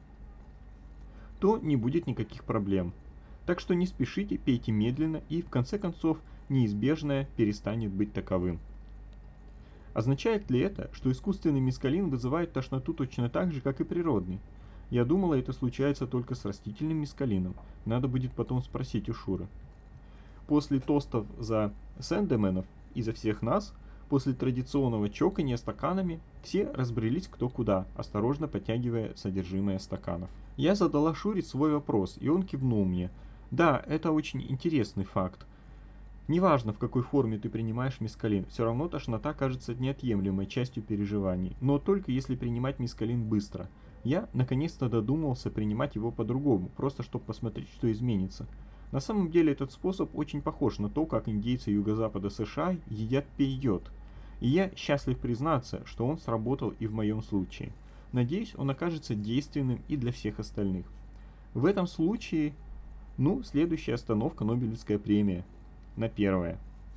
то не будет никаких проблем. Так что не спешите, пейте медленно, и в конце концов неизбежное перестанет быть таковым». Означает ли это, что искусственный мескалин вызывает тошноту точно так же, как и природный? Я думала, это случается только с растительным мескалином. Надо будет потом спросить у Шуры. После тостов за сэндеменов и за всех нас, после традиционного чоканья стаканами, все разбрелись кто куда, осторожно подтягивая содержимое стаканов. Я задала Шуре свой вопрос, и он кивнул мне. Да, это очень интересный факт. Неважно, в какой форме ты принимаешь мескалин, все равно тошнота кажется неотъемлемой частью переживаний, но только если принимать мескалин быстро. Я наконец-то додумался принимать его по-другому, просто чтобы посмотреть, что изменится. На самом деле этот способ очень похож на то, как индейцы юго-запада США едят пейот, и я счастлив признаться, что он сработал и в моем случае. Надеюсь, он окажется действенным и для всех остальных. В этом случае, ну, следующая остановка — Нобелевская премия. На первое.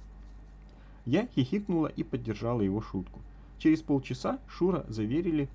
Я хихикнула и поддержала его шутку. Через полчаса Шура заверили,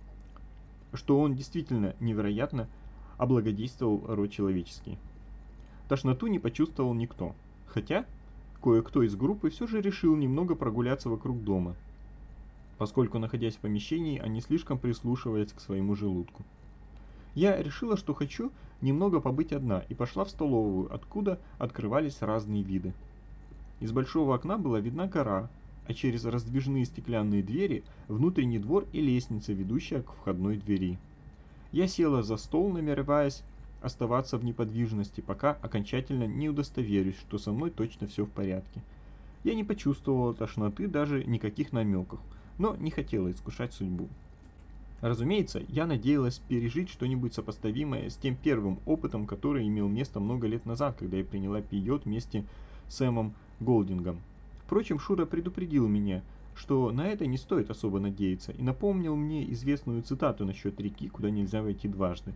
что он действительно невероятно облагодействовал род человеческий. Тошноту не почувствовал никто, хотя кое-кто из группы все же решил немного прогуляться вокруг дома, поскольку, находясь в помещении, они слишком прислушивались к своему желудку. Я решила, что хочу немного побыть одна, и пошла в столовую, откуда открывались разные виды. Из большого окна была видна гора, а через раздвижные стеклянные двери внутренний двор и лестница, ведущая к входной двери. Я села за стол, намереваясь оставаться в неподвижности, пока окончательно не удостоверюсь, что со мной точно все в порядке. Я не почувствовала тошноты, даже никаких намеков, но не хотела искушать судьбу. Разумеется, я надеялась пережить что-нибудь сопоставимое с тем первым опытом, который имел место много лет назад, когда я приняла пейот вместе с Сэмом Голдингом. Впрочем, Шура предупредил меня, что на это не стоит особо надеяться, и напомнил мне известную цитату насчет реки, куда нельзя войти дважды.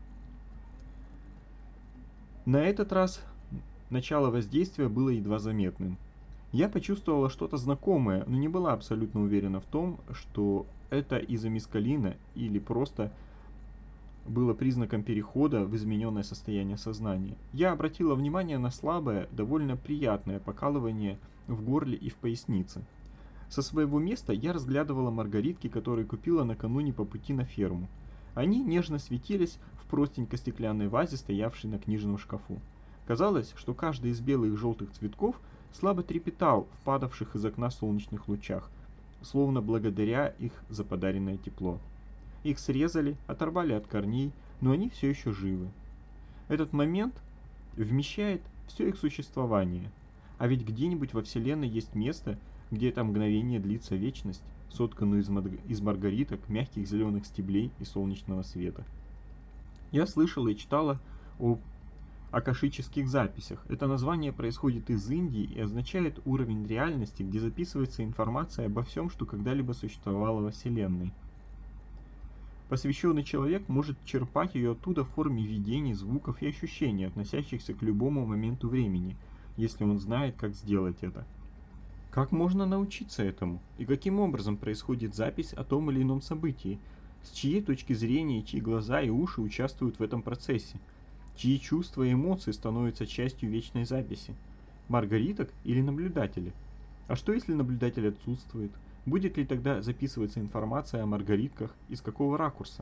На этот раз начало воздействия было едва заметным. Я почувствовала что-то знакомое, но не была абсолютно уверена в том, что это из-за мескалина или просто было признаком перехода в измененное состояние сознания. Я обратила внимание на слабое, довольно приятное покалывание в горле и в пояснице. Со своего места я разглядывала маргаритки, которые купила накануне по пути на ферму. Они нежно светились в простенькой стеклянной вазе, стоявшей на книжном шкафу. Казалось, что каждый из белых и желтых цветков слабо трепетал в падавших из окна солнечных лучах, словно благодаря их за подаренное тепло. Их срезали, оторвали от корней, но они все еще живы. Этот момент вмещает все их существование. А ведь где-нибудь во Вселенной есть место, где это мгновение длится вечность, сотканную из, мад... из маргариток, мягких зеленых стеблей и солнечного света. Я слышала и читала о акашических записях. Это название происходит из Индии и означает уровень реальности, где записывается информация обо всем, что когда-либо существовало во Вселенной. Посвященный человек может черпать ее оттуда в форме видений, звуков и ощущений, относящихся к любому моменту времени, если он знает, как сделать это. Как можно научиться этому? И каким образом происходит запись о том или ином событии? С чьей точки зрения, чьи глаза и уши участвуют в этом процессе? Чьи чувства и эмоции становятся частью вечной записи? Маргариток или наблюдатели? А что если наблюдатель отсутствует? Будет ли тогда записываться информация о маргаритках и с какого ракурса?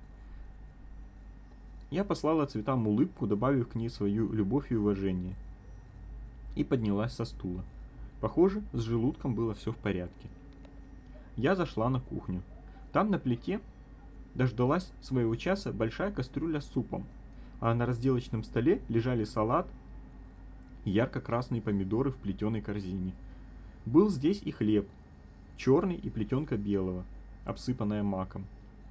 Я послала цветам улыбку, добавив к ней свою любовь и уважение. И поднялась со стула. Похоже, с желудком было все в порядке. Я зашла на кухню. Там на плите дождалась своего часа большая кастрюля с супом. а на разделочном столе лежали салат и ярко-красные помидоры в плетеной корзине. Был здесь и хлеб, черный и плетенка белого, обсыпанная маком.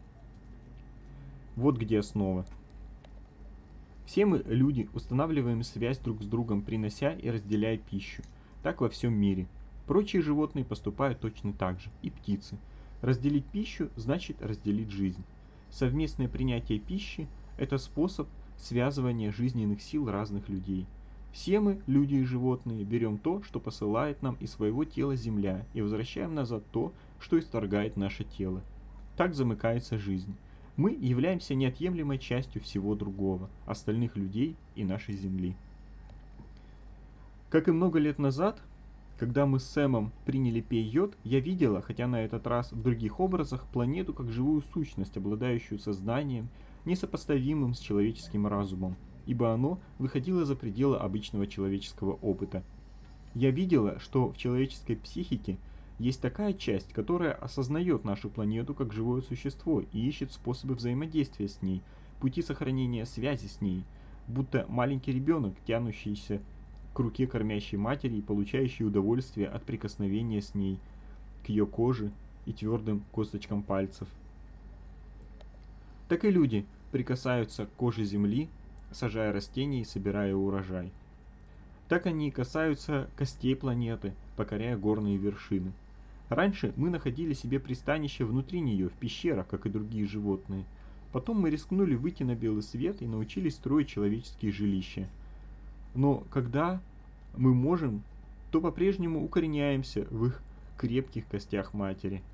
Вот где основа. Все мы, люди, устанавливаем связь друг с другом, принося и разделяя пищу. Так во всем мире. Прочие животные поступают точно так же, и птицы. Разделить пищу значит разделить жизнь. Совместное принятие пищи – это способ связывания жизненных сил разных людей. Все мы, люди и животные, берем то, что посылает нам из своего тела земля, и возвращаем назад то, что исторгает наше тело. Так замыкается жизнь. Мы являемся неотъемлемой частью всего другого, остальных людей и нашей Земли. Как и много лет назад, когда мы с Сэмом приняли пей-йод, я видела, хотя на этот раз в других образах, планету как живую сущность, обладающую сознанием, несопоставимым с человеческим разумом, ибо оно выходило за пределы обычного человеческого опыта. Я видела, что в человеческой психике есть такая часть, которая осознает нашу планету как живое существо и ищет способы взаимодействия с ней, пути сохранения связи с ней, будто маленький ребенок, тянущийся к руке кормящей матери и получающий удовольствие от прикосновения с ней, к ее коже и твердым косточкам пальцев. Так и люди прикасаются к коже земли, сажая растения и собирая урожай. Так они касаются костей планеты, покоряя горные вершины. Раньше мы находили себе пристанище внутри нее, в пещерах, как и другие животные. Потом мы рискнули выйти на белый свет и научились строить человеческие жилища. Но когда мы можем, то по-прежнему укореняемся в их крепких костях матери.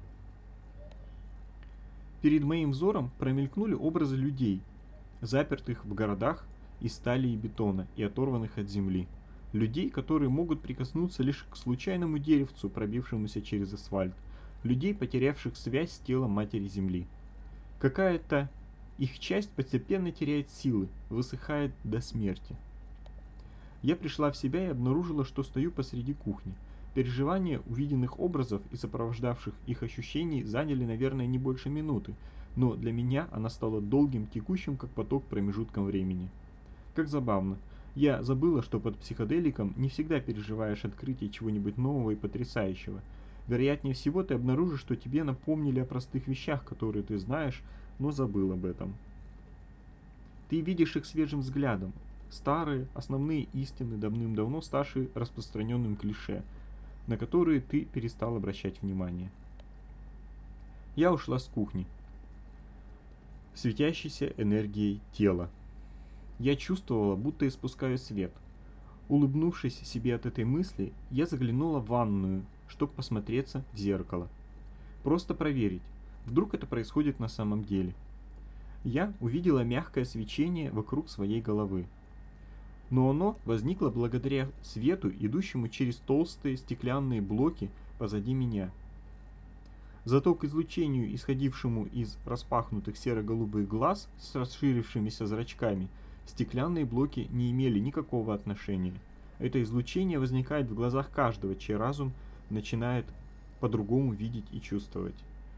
Перед моим взором промелькнули образы людей, запертых в городах из стали и бетона и оторванных от земли. Людей, которые могут прикоснуться лишь к случайному деревцу, пробившемуся через асфальт. Людей, потерявших связь с телом матери земли. Какая-то их часть постепенно теряет силы, высыхает до смерти. Я пришла в себя и обнаружила, что стою посреди кухни. Переживания увиденных образов и сопровождавших их ощущений заняли, наверное, не больше минуты, но для меня она стала долгим, текущим, как поток, промежутком времени. Как забавно. Я забыла, что под психоделиком не всегда переживаешь открытие чего-нибудь нового и потрясающего. Вероятнее всего, ты обнаружишь, что тебе напомнили о простых вещах, которые ты знаешь, но забыл об этом. Ты видишь их свежим взглядом. Старые, основные истины, давным-давно ставшие распространенным клише, на которые ты перестал обращать внимание. Я ушла с кухни, светящейся энергией тела. Я чувствовала, будто испускаю свет. Улыбнувшись себе от этой мысли, я заглянула в ванную, чтобы посмотреться в зеркало. Просто проверить, вдруг это происходит на самом деле. Я увидела мягкое свечение вокруг своей головы. Но оно возникло благодаря свету, идущему через толстые стеклянные блоки позади меня. Зато к излучению, исходившему из распахнутых серо-голубых глаз с расширившимися зрачками, стеклянные блоки не имели никакого отношения. Это излучение возникает в глазах каждого, чей разум начинает по-другому видеть и чувствовать.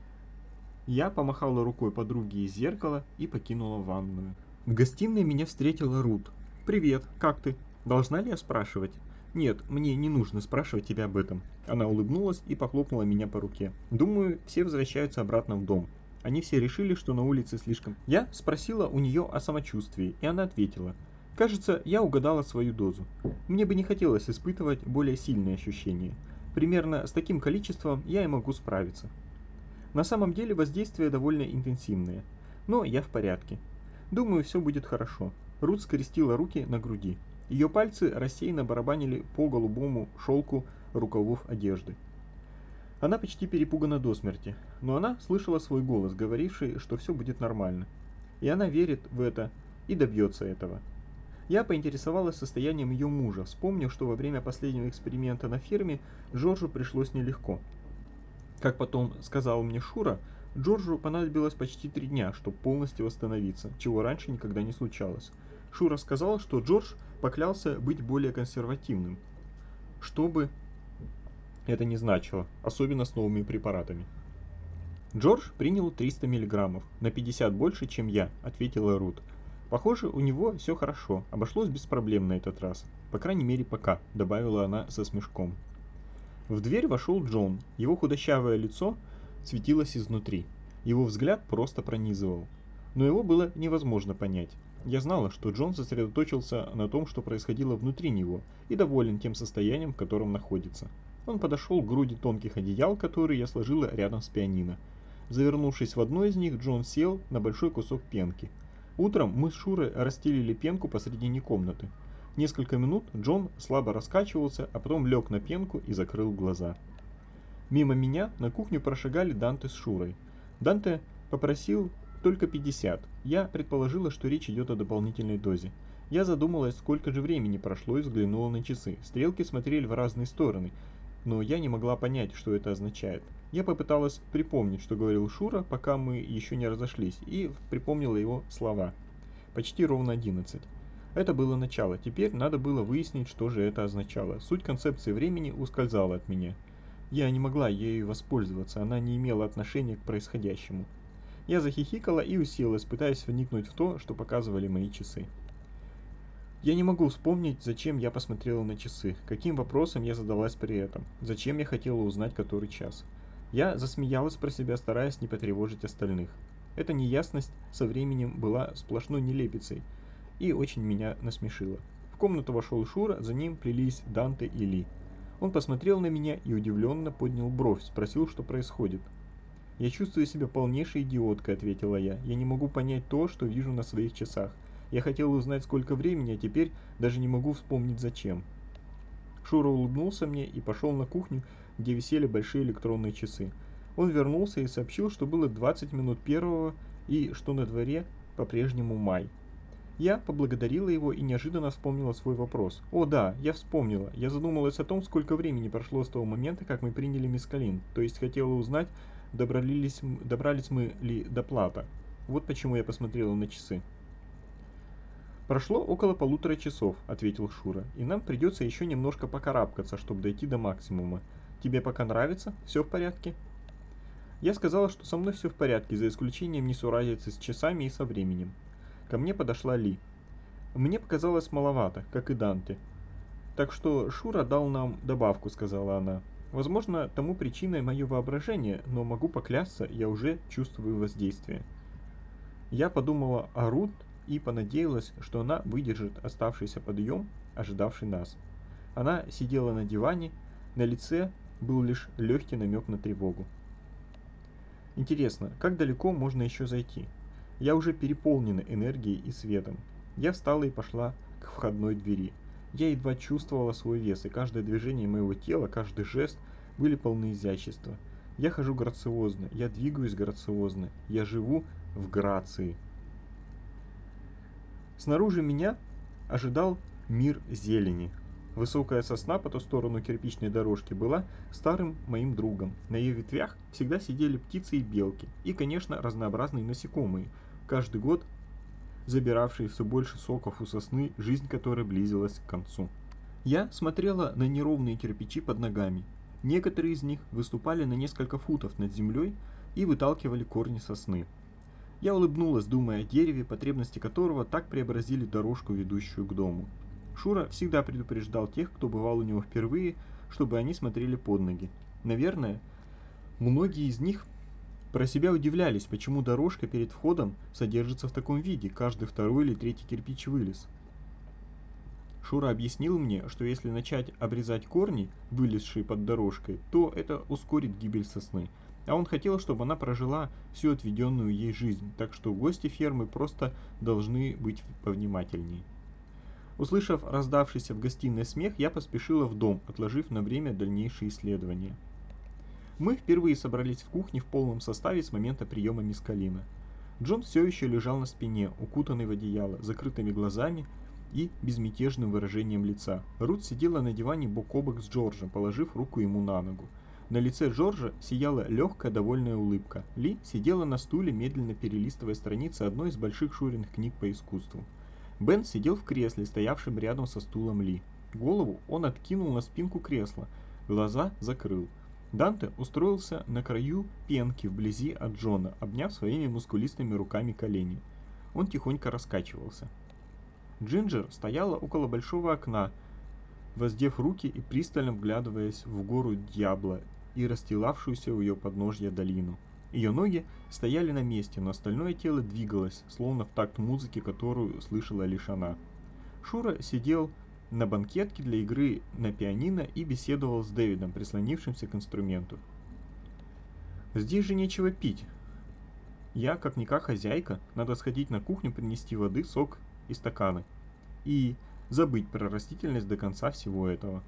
Я помахала рукой подруге из зеркала и покинула ванную. В гостиной меня встретила Рут. «Привет, как ты? Должна ли я спрашивать?» «Нет, мне не нужно спрашивать тебя об этом». Она улыбнулась и похлопнула меня по руке. «Думаю, все возвращаются обратно в дом. Они все решили, что на улице слишком...» Я спросила у нее о самочувствии, и она ответила. «Кажется, я угадала свою дозу. Мне бы не хотелось испытывать более сильные ощущения. Примерно с таким количеством я и могу справиться. На самом деле воздействие довольно интенсивное. Но я в порядке. Думаю, все будет хорошо». Рут скрестила руки на груди. Ее пальцы рассеянно барабанили по голубому шелку рукавов одежды. Она почти перепугана до смерти, но она слышала свой голос, говоривший, что все будет нормально. И она верит в это и добьется этого. Я поинтересовалась состоянием ее мужа, вспомнив, что во время последнего эксперимента на ферме Джорджу пришлось нелегко. Как потом сказал мне Шура, Джорджу понадобилось почти три дня, чтобы полностью восстановиться, чего раньше никогда не случалось. Шура сказал, что Джордж поклялся быть более консервативным, что бы это ни значило, особенно с новыми препаратами. «Джордж принял триста миллиграммов, на пятьдесят больше, чем я», — ответила Рут. Похоже, у него все хорошо, обошлось без проблем на этот раз. По крайней мере, пока», — добавила она со смешком. В дверь вошел Джон. Его худощавое лицо светилось изнутри. Его взгляд просто пронизывал. Но его было невозможно понять. Я знала, что Джон сосредоточился на том, что происходило внутри него, и доволен тем состоянием, в котором находится. Он подошел к груди тонких одеял, которые я сложила рядом с пианино. Завернувшись в одно из них, Джон сел на большой кусок пенки. Утром мы с Шурой расстелили пенку посредине комнаты. Несколько минут Джон слабо раскачивался, а потом лег на пенку и закрыл глаза. Мимо меня на кухню прошагали Данте с Шурой. Данте попросил только пятьдесят. Я предположила, что речь идет о дополнительной дозе. Я задумалась, сколько же времени прошло, и взглянула на часы. Стрелки смотрели в разные стороны, но я не могла понять, что это означает. Я попыталась припомнить, что говорил Шура, пока мы еще не разошлись, и припомнила его слова. Почти ровно одиннадцать. Это было начало, теперь надо было выяснить, что же это означало. Суть концепции времени ускользала от меня. Я не могла ею воспользоваться, она не имела отношения к происходящему. Я захихикала и уселась, пытаясь вникнуть в то, что показывали мои часы. Я не могу вспомнить, зачем я посмотрела на часы, каким вопросом я задалась при этом, зачем я хотела узнать, который час. Я засмеялась про себя, стараясь не потревожить остальных. Эта неясность со временем была сплошной нелепицей и очень меня насмешила. В комнату вошел Шура, за ним плелись Данте и Ли. Он посмотрел на меня и удивленно поднял бровь, спросил, что происходит. «Я чувствую себя полнейшей идиоткой», — ответила я. «Я не могу понять то, что вижу на своих часах. Я хотела узнать, сколько времени, а теперь даже не могу вспомнить, зачем». Шура улыбнулся мне и пошел на кухню, где висели большие электронные часы. Он вернулся и сообщил, что было двадцать минут первого и что на дворе по-прежнему май. Я поблагодарила его и неожиданно вспомнила свой вопрос. О да, я вспомнила. Я задумалась о том, сколько времени прошло с того момента, как мы приняли мескалин. То есть хотела узнать, добрались, добрались мы ли до Плата. Вот почему я посмотрела на часы. «Прошло около полутора часов», — ответил Шура, — «и нам придется еще немножко покарабкаться, чтобы дойти до максимума. Тебе пока нравится? Все в порядке?» Я сказала, что со мной все в порядке, за исключением несуразицы с часами и со временем. Ко мне подошла Ли. «Мне показалось маловато, как и Данте. Так что Шура дал нам добавку», — сказала она. «Возможно, тому причиной мое воображение, но могу поклясться, я уже чувствую воздействие». Я подумала о Рут и понадеялась, что она выдержит оставшийся подъем, ожидавший нас. Она сидела на диване, на лице был лишь легкий намек на тревогу. Интересно, как далеко можно еще зайти? Я уже переполнена энергией и светом. Я встала и пошла к входной двери. Я едва чувствовала свой вес, и каждое движение моего тела, каждый жест были полны изящества. Я хожу грациозно, я двигаюсь грациозно, я живу в грации. Снаружи меня ожидал мир зелени. Высокая сосна по ту сторону кирпичной дорожки была старым моим другом. На ее ветвях всегда сидели птицы и белки, и, конечно, разнообразные насекомые, каждый год забиравшие все больше соков у сосны, жизнь которой близилась к концу. Я смотрела на неровные кирпичи под ногами. Некоторые из них выступали на несколько футов над землей и выталкивали корни сосны. Я улыбнулась, думая о дереве, потребности которого так преобразили дорожку, ведущую к дому. Шура всегда предупреждал тех, кто бывал у него впервые, чтобы они смотрели под ноги. Наверное, многие из них про себя удивлялись, почему дорожка перед входом содержится в таком виде, каждый второй или третий кирпич вылез. Шура объяснил мне, что если начать обрезать корни, вылезшие под дорожкой, то это ускорит гибель сосны. А он хотел, чтобы она прожила всю отведенную ей жизнь, так что гости фермы просто должны быть повнимательнее. Услышав раздавшийся в гостиной смех, я поспешила в дом, отложив на время дальнейшие исследования. Мы впервые собрались в кухне в полном составе с момента приема мескалина. Джон все еще лежал на спине, укутанный в одеяло, закрытыми глазами и безмятежным выражением лица. Рут сидела на диване бок о бок с Джорджем, положив руку ему на ногу. На лице Джорджа сияла легкая довольная улыбка. Ли сидела на стуле, медленно перелистывая страницы одной из больших Шуриных книг по искусству. Бен сидел в кресле, стоявшем рядом со стулом Ли. Голову он откинул на спинку кресла, глаза закрыл. Данте устроился на краю пенки вблизи от Джона, обняв своими мускулистыми руками колени. Он тихонько раскачивался. Джинджер стояла около большого окна, воздев руки и пристально вглядываясь в гору Дьябла и расстилавшуюся у ее подножья долину. Ее ноги стояли на месте, но остальное тело двигалось, словно в такт музыки, которую слышала лишь она. Шура сидел на банкетке для игры на пианино и беседовал с Дэвидом, прислонившимся к инструменту. «Здесь же нечего пить. Я, как-никак хозяйка, надо сходить на кухню, принести воды, сок и стаканы. И забыть про растительность до конца всего этого».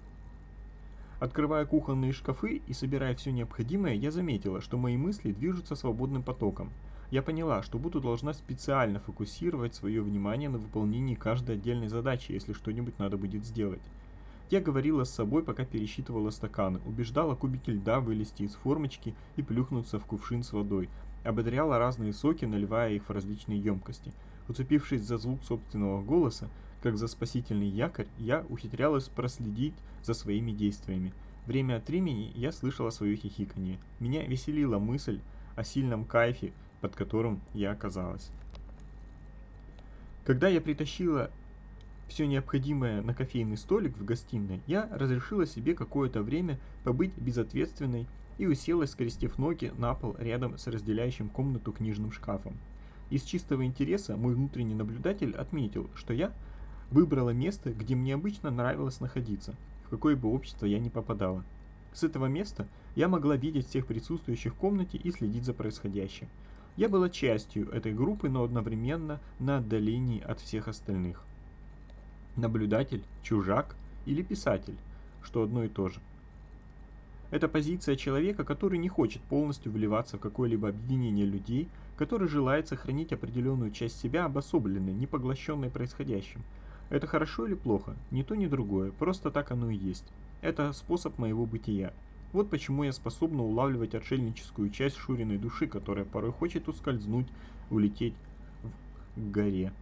Открывая кухонные шкафы и собирая все необходимое, я заметила, что мои мысли движутся свободным потоком. Я поняла, что буду должна специально фокусировать свое внимание на выполнении каждой отдельной задачи, если что-нибудь надо будет сделать. Я говорила с собой, пока пересчитывала стаканы, убеждала кубики льда вылезти из формочки и плюхнуться в кувшин с водой, ободряла разные соки, наливая их в различные емкости. Уцепившись за звук собственного голоса, как за спасительный якорь, я ухитрялась проследить за своими действиями. Время от времени я слышала свое хихиканье. Меня веселила мысль о сильном кайфе, под которым я оказалась. Когда я притащила все необходимое на кофейный столик в гостиной, я разрешила себе какое-то время побыть безответственной и уселась, скрестив ноги на пол рядом с разделяющим комнату книжным шкафом. Из чистого интереса мой внутренний наблюдатель отметил, что я выбрала место, где мне обычно нравилось находиться, в какое бы общество я ни попадала. С этого места я могла видеть всех присутствующих в комнате и следить за происходящим. Я была частью этой группы, но одновременно на отдалении от всех остальных. Наблюдатель, чужак или писатель, что одно и то же. Это позиция человека, который не хочет полностью вливаться в какое-либо объединение людей, который желает сохранить определенную часть себя обособленной, не поглощенной происходящим. Это хорошо или плохо? Ни то, ни другое, просто так оно и есть. Это способ моего бытия. Вот почему я способна улавливать отшельническую часть Шуриной души, которая порой хочет ускользнуть, улететь в горе.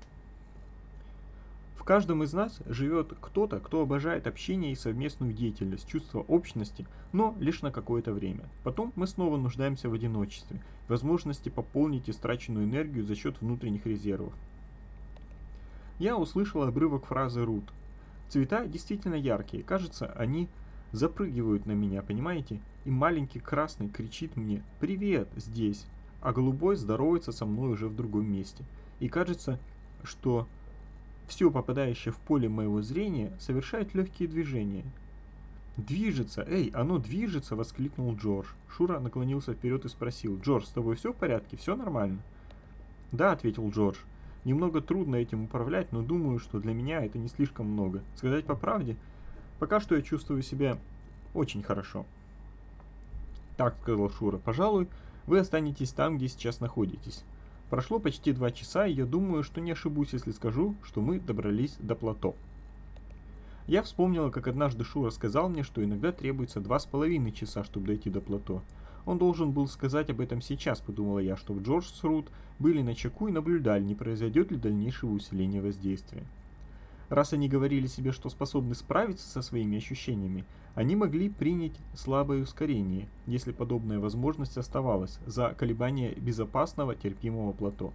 В каждом из нас живет кто-то, кто обожает общение и совместную деятельность, чувство общности, но лишь на какое-то время. Потом мы снова нуждаемся в одиночестве, возможности пополнить истраченную энергию за счет внутренних резервов. Я услышала обрывок фразы Рут. Цвета действительно яркие, кажется, они запрыгивают на меня, понимаете? И маленький красный кричит мне «Привет, здесь!», а голубой здоровается со мной уже в другом месте. И кажется, что все попадающее в поле моего зрения совершает легкие движения. «Движется! Эй, оно движется!» — воскликнул Джордж. Шура наклонился вперед и спросил: «Джордж, с тобой все в порядке? Все нормально?» «Да», — ответил Джордж. «Немного трудно этим управлять, но думаю, что для меня это не слишком много. Сказать по правде, пока что я чувствую себя очень хорошо». «Так», — сказал Шура, — «пожалуй, вы останетесь там, где сейчас находитесь. Прошло почти два часа, и я думаю, что не ошибусь, если скажу, что мы добрались до плато». Я вспомнила, как однажды Шура сказал мне, что иногда требуется два с половиной часа, чтобы дойти до плато. Он должен был сказать об этом сейчас, подумала я, чтобы Джордж с Рут были начеку и наблюдали, не произойдет ли дальнейшего усиления воздействия. Раз они говорили себе, что способны справиться со своими ощущениями, они могли принять слабое ускорение, если подобная возможность оставалась, за колебания безопасного терпимого плато.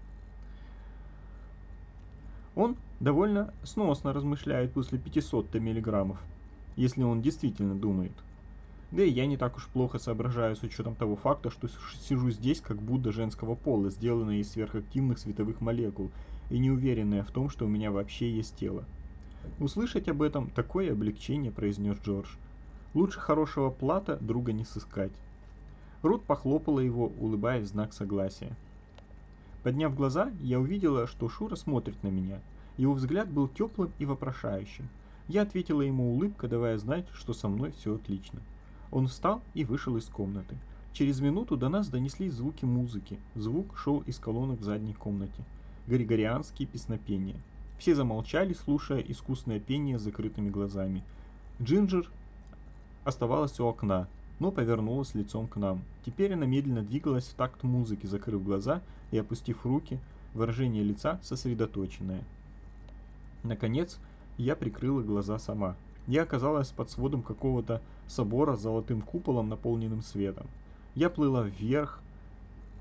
Он довольно сносно размышляет после пятисот миллиграммов, если он действительно думает. Да и я не так уж плохо соображаю с учетом того факта, что сижу здесь как Будда женского пола, сделанная из сверхактивных световых молекул, и не уверенная в том, что у меня вообще есть тело. «Услышать об этом такое облегчение», — произнес Джордж. «Лучше хорошего плата друга не сыскать». Рут похлопала его, улыбаясь в знак согласия. Подняв глаза, я увидела, что Шура смотрит на меня. Его взгляд был теплым и вопрошающим. Я ответила ему улыбкой, давая знать, что со мной все отлично. Он встал и вышел из комнаты. Через минуту до нас донеслись звуки музыки. Звук шел из колонок в задней комнате. Григорианские песнопения. Все замолчали, слушая искусное пение с закрытыми глазами. Джинджер оставалась у окна, но повернулась лицом к нам. Теперь она медленно двигалась в такт музыки, закрыв глаза и опустив руки, выражение лица сосредоточенное. Наконец, я прикрыла глаза сама. Я оказалась под сводом какого-то собора с золотым куполом, наполненным светом. Я плыла вверх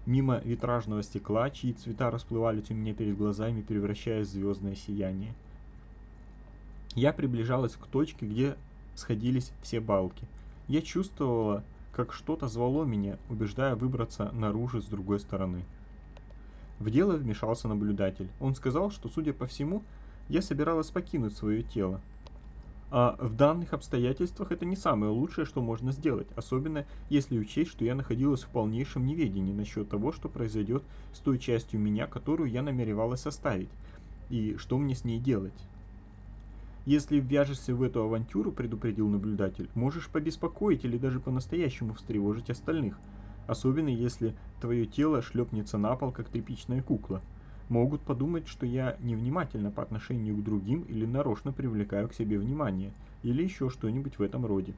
мимо витражного стекла, чьи цвета расплывались у меня перед глазами, превращаясь в звездное сияние. Я приближалась к точке, где сходились все балки. Я чувствовала, как что-то звало меня, убеждая выбраться наружу с другой стороны. В дело вмешался наблюдатель. Он сказал, что, судя по всему, я собиралась покинуть свое тело. А в данных обстоятельствах это не самое лучшее, что можно сделать, особенно если учесть, что я находилась в полнейшем неведении насчет того, что произойдет с той частью меня, которую я намеревалась оставить, и что мне с ней делать. Если ввяжешься в эту авантюру, предупредил наблюдатель, можешь побеспокоить или даже по-настоящему встревожить остальных, особенно если твое тело шлепнется на пол, как тряпичная кукла. Могут подумать, что я невнимательна по отношению к другим или нарочно привлекаю к себе внимание, или еще что-нибудь в этом роде.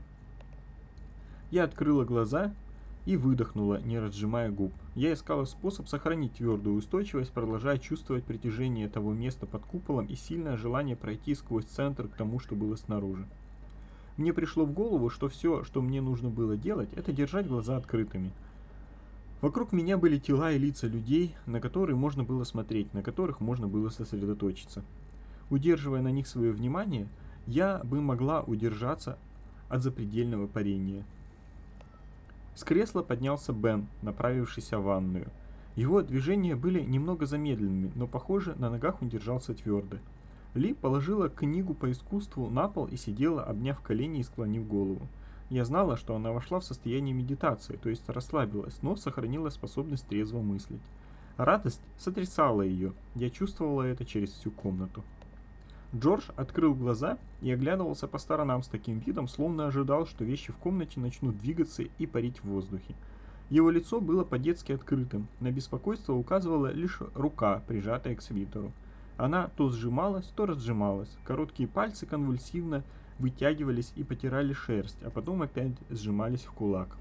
Я открыла глаза и выдохнула, не разжимая губ. Я искала способ сохранить твердую устойчивость, продолжая чувствовать притяжение того места под куполом и сильное желание пройти сквозь центр к тому, что было снаружи. Мне пришло в голову, что все, что мне нужно было делать, это держать глаза открытыми. Вокруг меня были тела и лица людей, на которые можно было смотреть, на которых можно было сосредоточиться. Удерживая на них свое внимание, я бы могла удержаться от запредельного парения. С кресла поднялся Бен, направившийся в ванную. Его движения были немного замедленными, но, похоже, на ногах он держался твердо. Ли положила книгу по искусству на пол и сидела, обняв колени и склонив голову. Я знала, что она вошла в состояние медитации, то есть расслабилась, но сохранила способность трезво мыслить. Радость сотрясала ее, я чувствовала это через всю комнату. Джордж открыл глаза и оглядывался по сторонам с таким видом, словно ожидал, что вещи в комнате начнут двигаться и парить в воздухе. Его лицо было по-детски открытым, на беспокойство указывала лишь рука, прижатая к свитеру. Она то сжималась, то разжималась, короткие пальцы конвульсивно вытягивались и потирали шерсть, а потом опять сжимались в кулак.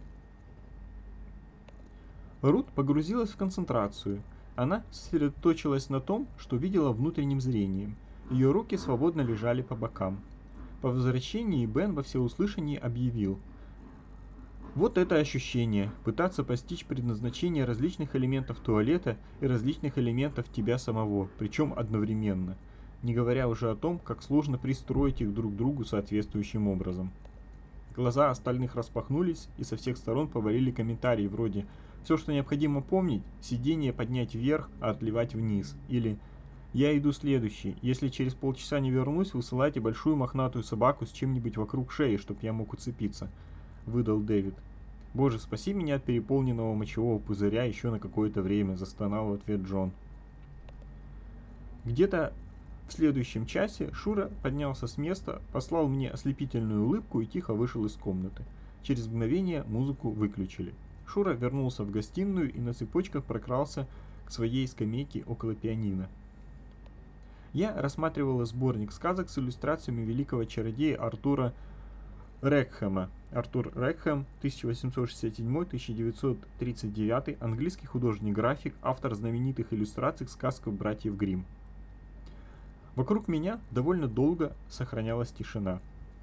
Рут погрузилась в концентрацию. Она сосредоточилась на том, что видела внутренним зрением. Ее руки свободно лежали по бокам. По возвращении Бен во всеуслышании объявил: «Вот это ощущение, пытаться постичь предназначение различных элементов туалета и различных элементов тебя самого, причем одновременно. Не говоря уже о том, как сложно пристроить их друг к другу соответствующим образом». Глаза остальных распахнулись, и со всех сторон повалили комментарии вроде «Все, что необходимо помнить, сидение поднять вверх, а отливать вниз», или «Я иду следующий, если через полчаса не вернусь, высылайте большую мохнатую собаку с чем-нибудь вокруг шеи, чтоб я мог уцепиться», — выдал Дэвид. «Боже, спаси меня от переполненного мочевого пузыря еще на какое-то время», — застонал в ответ Джон. Где-то в следующем часе Шура поднялся с места, послал мне ослепительную улыбку и тихо вышел из комнаты. Через мгновение музыку выключили. Шура вернулся в гостиную и на цепочках прокрался к своей скамейке около пианино. Я рассматривала сборник сказок с иллюстрациями великого чародея Артура Рекхэма. Артур Рекхэм, тысяча восемьсот шестьдесят седьмой — тысяча девятьсот тридцать девятый, английский художник-график, автор знаменитых иллюстраций к сказкам братьев Гримм. Вокруг меня довольно долго сохранялась тишина.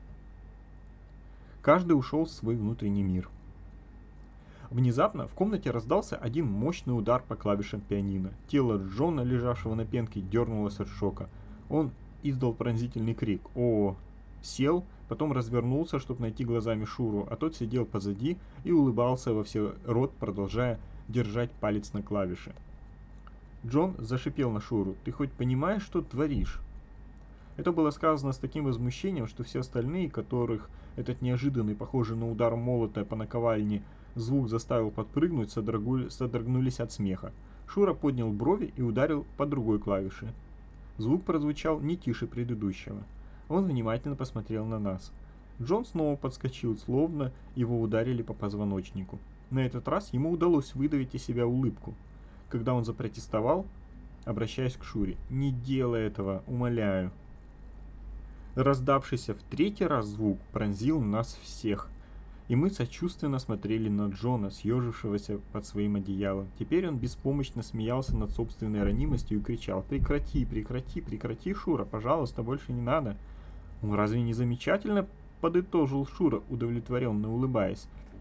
Каждый ушел в свой внутренний мир. Внезапно в комнате раздался один мощный удар по клавишам пианино. Тело Джона, лежавшего на пенке, дернулось от шока. Он издал пронзительный крик «О!», сел, потом развернулся, чтобы найти глазами Шуру, а тот сидел позади и улыбался во все рот, продолжая держать палец на клавише. Джон зашипел на Шуру: «Ты хоть понимаешь, что творишь?» Это было сказано с таким возмущением, что все остальные, которых этот неожиданный, похожий на удар молота по наковальне, звук заставил подпрыгнуть, содрогнулись от смеха. Шура поднял брови и ударил по другой клавише. Звук прозвучал не тише предыдущего. Он внимательно посмотрел на нас. Джон снова подскочил, словно его ударили по позвоночнику. На этот раз ему удалось выдавить из себя улыбку, когда он запротестовал, обращаясь к Шуре: «Не делай этого, умоляю». Раздавшийся в третий раз звук пронзил нас всех, и мы сочувственно смотрели на Джона, съежившегося под своим одеялом. Теперь он беспомощно смеялся над собственной ранимостью и кричал: «Прекрати, прекрати, прекрати, Шура, пожалуйста, больше не надо». «Ну разве не замечательно?» — подытожил Шура, удовлетворенно улыбаясь.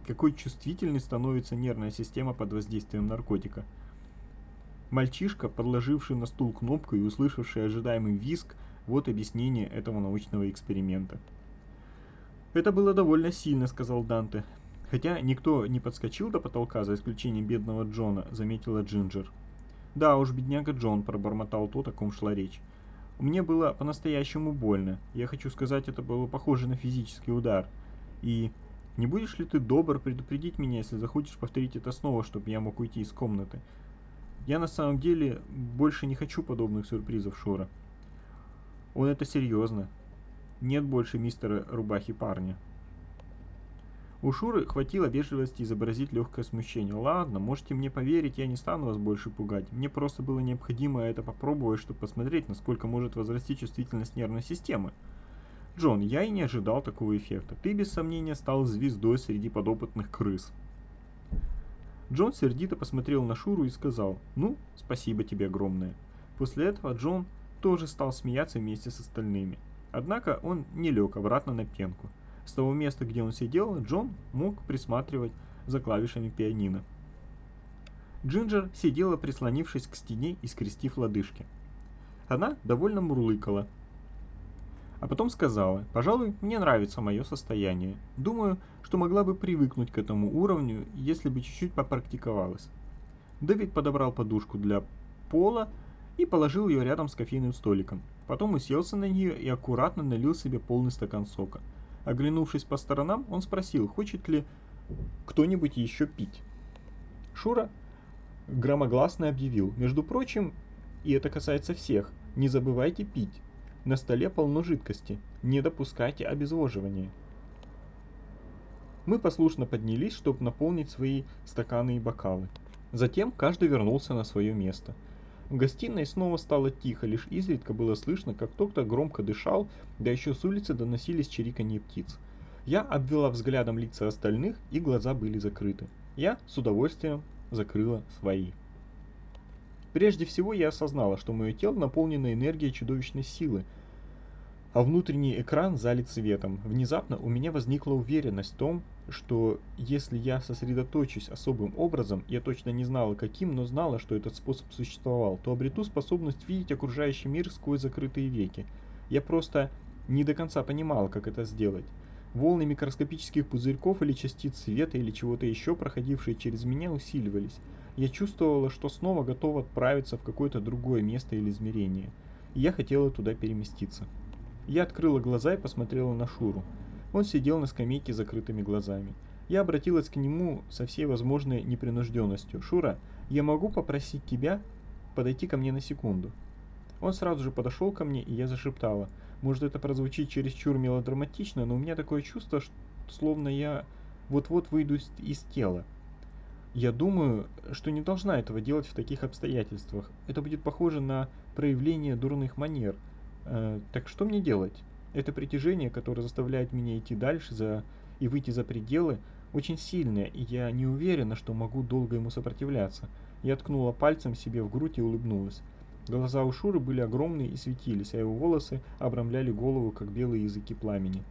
какой чувствительной становится нервная система под воздействием наркотика. Мальчишка, подложивший на стул кнопку и услышавший ожидаемый визг, вот объяснение этого научного эксперимента. «Это было довольно сильно», — сказал Данте. «Хотя никто не подскочил до потолка, за исключением бедного Джона», — заметила Джинджер. «Да уж, бедняга Джон», — пробормотал тот, о ком шла речь. «Мне было по-настоящему больно. Я хочу сказать, это было похоже на физический удар. И не будешь ли ты добр предупредить меня, если захочешь повторить это снова, чтобы я мог уйти из комнаты? Я на самом деле больше не хочу подобных сюрпризов, Шура». «Он это серьезно. Нет больше мистера Рубахи парня». У Шуры хватило вежливости изобразить легкое смущение. «Ладно, можете мне поверить, я не стану вас больше пугать. Мне просто было необходимо это попробовать, чтобы посмотреть, насколько может возрасти чувствительность нервной системы. Джон, я и не ожидал такого эффекта. Ты, без сомнения, стал звездой среди подопытных крыс». Джон сердито посмотрел на Шуру и сказал: «Ну, спасибо тебе огромное». После этого Джон тоже стал смеяться вместе с остальными. Однако он не лег обратно на пенку. С того места, где он сидел, Джон мог присматривать за клавишами пианино. Джинджер сидела, прислонившись к стене и скрестив лодыжки. Она довольно мурлыкала. А потом сказала: «Пожалуй, мне нравится мое состояние. Думаю, что могла бы привыкнуть к этому уровню, если бы чуть-чуть попрактиковалась». Дэвид подобрал подушку для пола и положил ее рядом с кофейным столиком. Потом уселся на нее и аккуратно налил себе полный стакан сока. Оглянувшись по сторонам, он спросил, хочет ли кто-нибудь еще пить. Шура громогласно объявил: «Между прочим, и это касается всех, не забывайте пить. На столе полно жидкости. Не допускайте обезвоживания». Мы послушно поднялись, чтобы наполнить свои стаканы и бокалы. Затем каждый вернулся на свое место. В гостиной снова стало тихо, лишь изредка было слышно, как кто-то громко дышал, да еще с улицы доносились чириканье птиц. Я обвела взглядом лица остальных, и глаза были закрыты. Я с удовольствием закрыла свои. Прежде всего я осознала, что мое тело наполнено энергией чудовищной силы, а внутренний экран залит светом. Внезапно у меня возникла уверенность в том, что если я сосредоточусь особым образом, я точно не знала каким, но знала, что этот способ существовал, то обрету способность видеть окружающий мир сквозь закрытые веки. Я просто не до конца понимала, как это сделать. Волны микроскопических пузырьков или частиц света или чего-то еще, проходившие через меня, усиливались. Я чувствовала, что снова готова отправиться в какое-то другое место или измерение. И я хотела туда переместиться. Я открыла глаза и посмотрела на Шуру. Он сидел на скамейке с закрытыми глазами. Я обратилась к нему со всей возможной непринужденностью. «Шура, я могу попросить тебя подойти ко мне на секунду?» Он сразу же подошел ко мне, и я зашептала. Может, это прозвучит чересчур мелодраматично, но у меня такое чувство, что, словно я вот-вот выйду из, из тела. Я думаю, что не должна этого делать в таких обстоятельствах. Это будет похоже на проявление дурных манер. Э, так что мне делать? Это притяжение, которое заставляет меня идти дальше за... и выйти за пределы, очень сильное, и я не уверена, что могу долго ему сопротивляться. Я ткнула пальцем себе в грудь и улыбнулась. Глаза у Шуры были огромные и светились, а его волосы обрамляли голову, как белые языки пламени.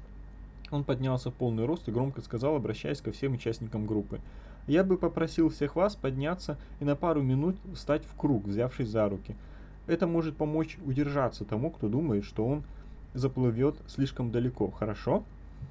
Он поднялся в полный рост и громко сказал, обращаясь ко всем участникам группы: «Я бы попросил всех вас подняться и на пару минут встать в круг, взявшись за руки. Это может помочь удержаться тому, кто думает, что он заплывет слишком далеко. Хорошо?»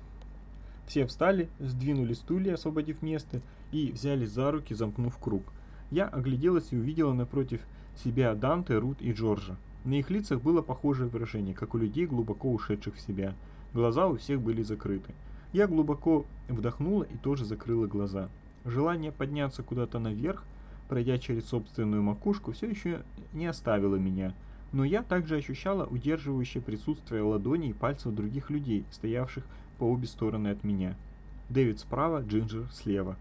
Все встали, сдвинули стулья, освободив место, и взялись за руки, замкнув круг. Я огляделась и увидела напротив себя Данте, Рут и Джорджа. На их лицах было похожее выражение, как у людей, глубоко ушедших в себя. Глаза у всех были закрыты. Я глубоко вдохнула и тоже закрыла глаза. Желание подняться куда-то наверх, пройдя через собственную макушку, все еще не оставило меня. Но я также ощущала удерживающее присутствие ладоней и пальцев других людей, стоявших по обе стороны от меня. Дэвид справа, Джинджер слева.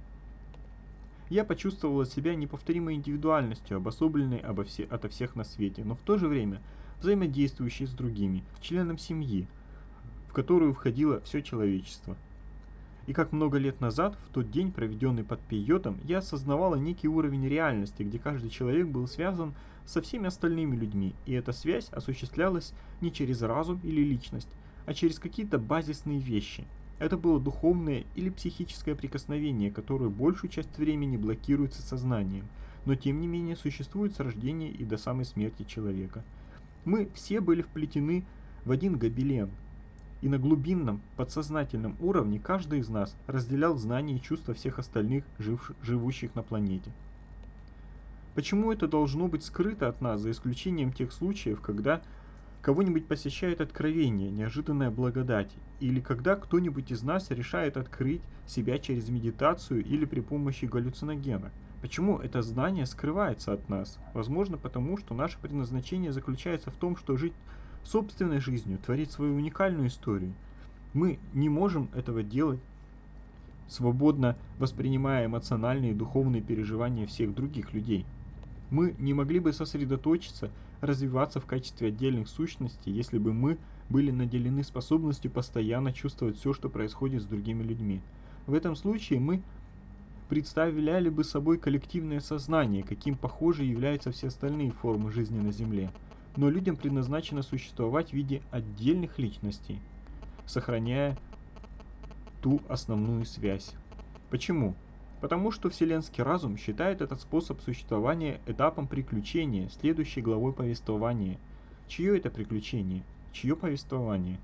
Я почувствовала себя неповторимой индивидуальностью, обособленной обо все, ото всех на свете, но в то же время взаимодействующей с другими, членом семьи, в которую входило все человечество. И как много лет назад, в тот день, проведенный под Пейотом, я осознавала некий уровень реальности, где каждый человек был связан со всеми остальными людьми, и эта связь осуществлялась не через разум или личность, а через какие-то базисные вещи. Это было духовное или психическое прикосновение, которое большую часть времени блокируется сознанием, но тем не менее существует с рождения и до самой смерти человека. Мы все были вплетены в один гобелен, и на глубинном, подсознательном уровне каждый из нас разделял знания и чувства всех остальных, жив, живущих на планете. Почему это должно быть скрыто от нас, за исключением тех случаев, когда кого-нибудь посещает откровение, неожиданная благодать, или когда кто-нибудь из нас решает открыть себя через медитацию или при помощи галлюциногена? Почему это знание скрывается от нас? Возможно, потому что наше предназначение заключается в том, что жить собственной жизнью, творить свою уникальную историю. Мы не можем этого делать, свободно воспринимая эмоциональные и духовные переживания всех других людей. Мы не могли бы сосредоточиться, развиваться в качестве отдельных сущностей, если бы мы были наделены способностью постоянно чувствовать все, что происходит с другими людьми. В этом случае мы представляли бы собой коллективное сознание, каким похоже являются все остальные формы жизни на Земле. Но людям предназначено существовать в виде отдельных личностей, сохраняя ту основную связь. Почему? Потому что вселенский разум считает этот способ существования этапом приключения, следующей главой повествования. Чье это приключение? Чье повествование?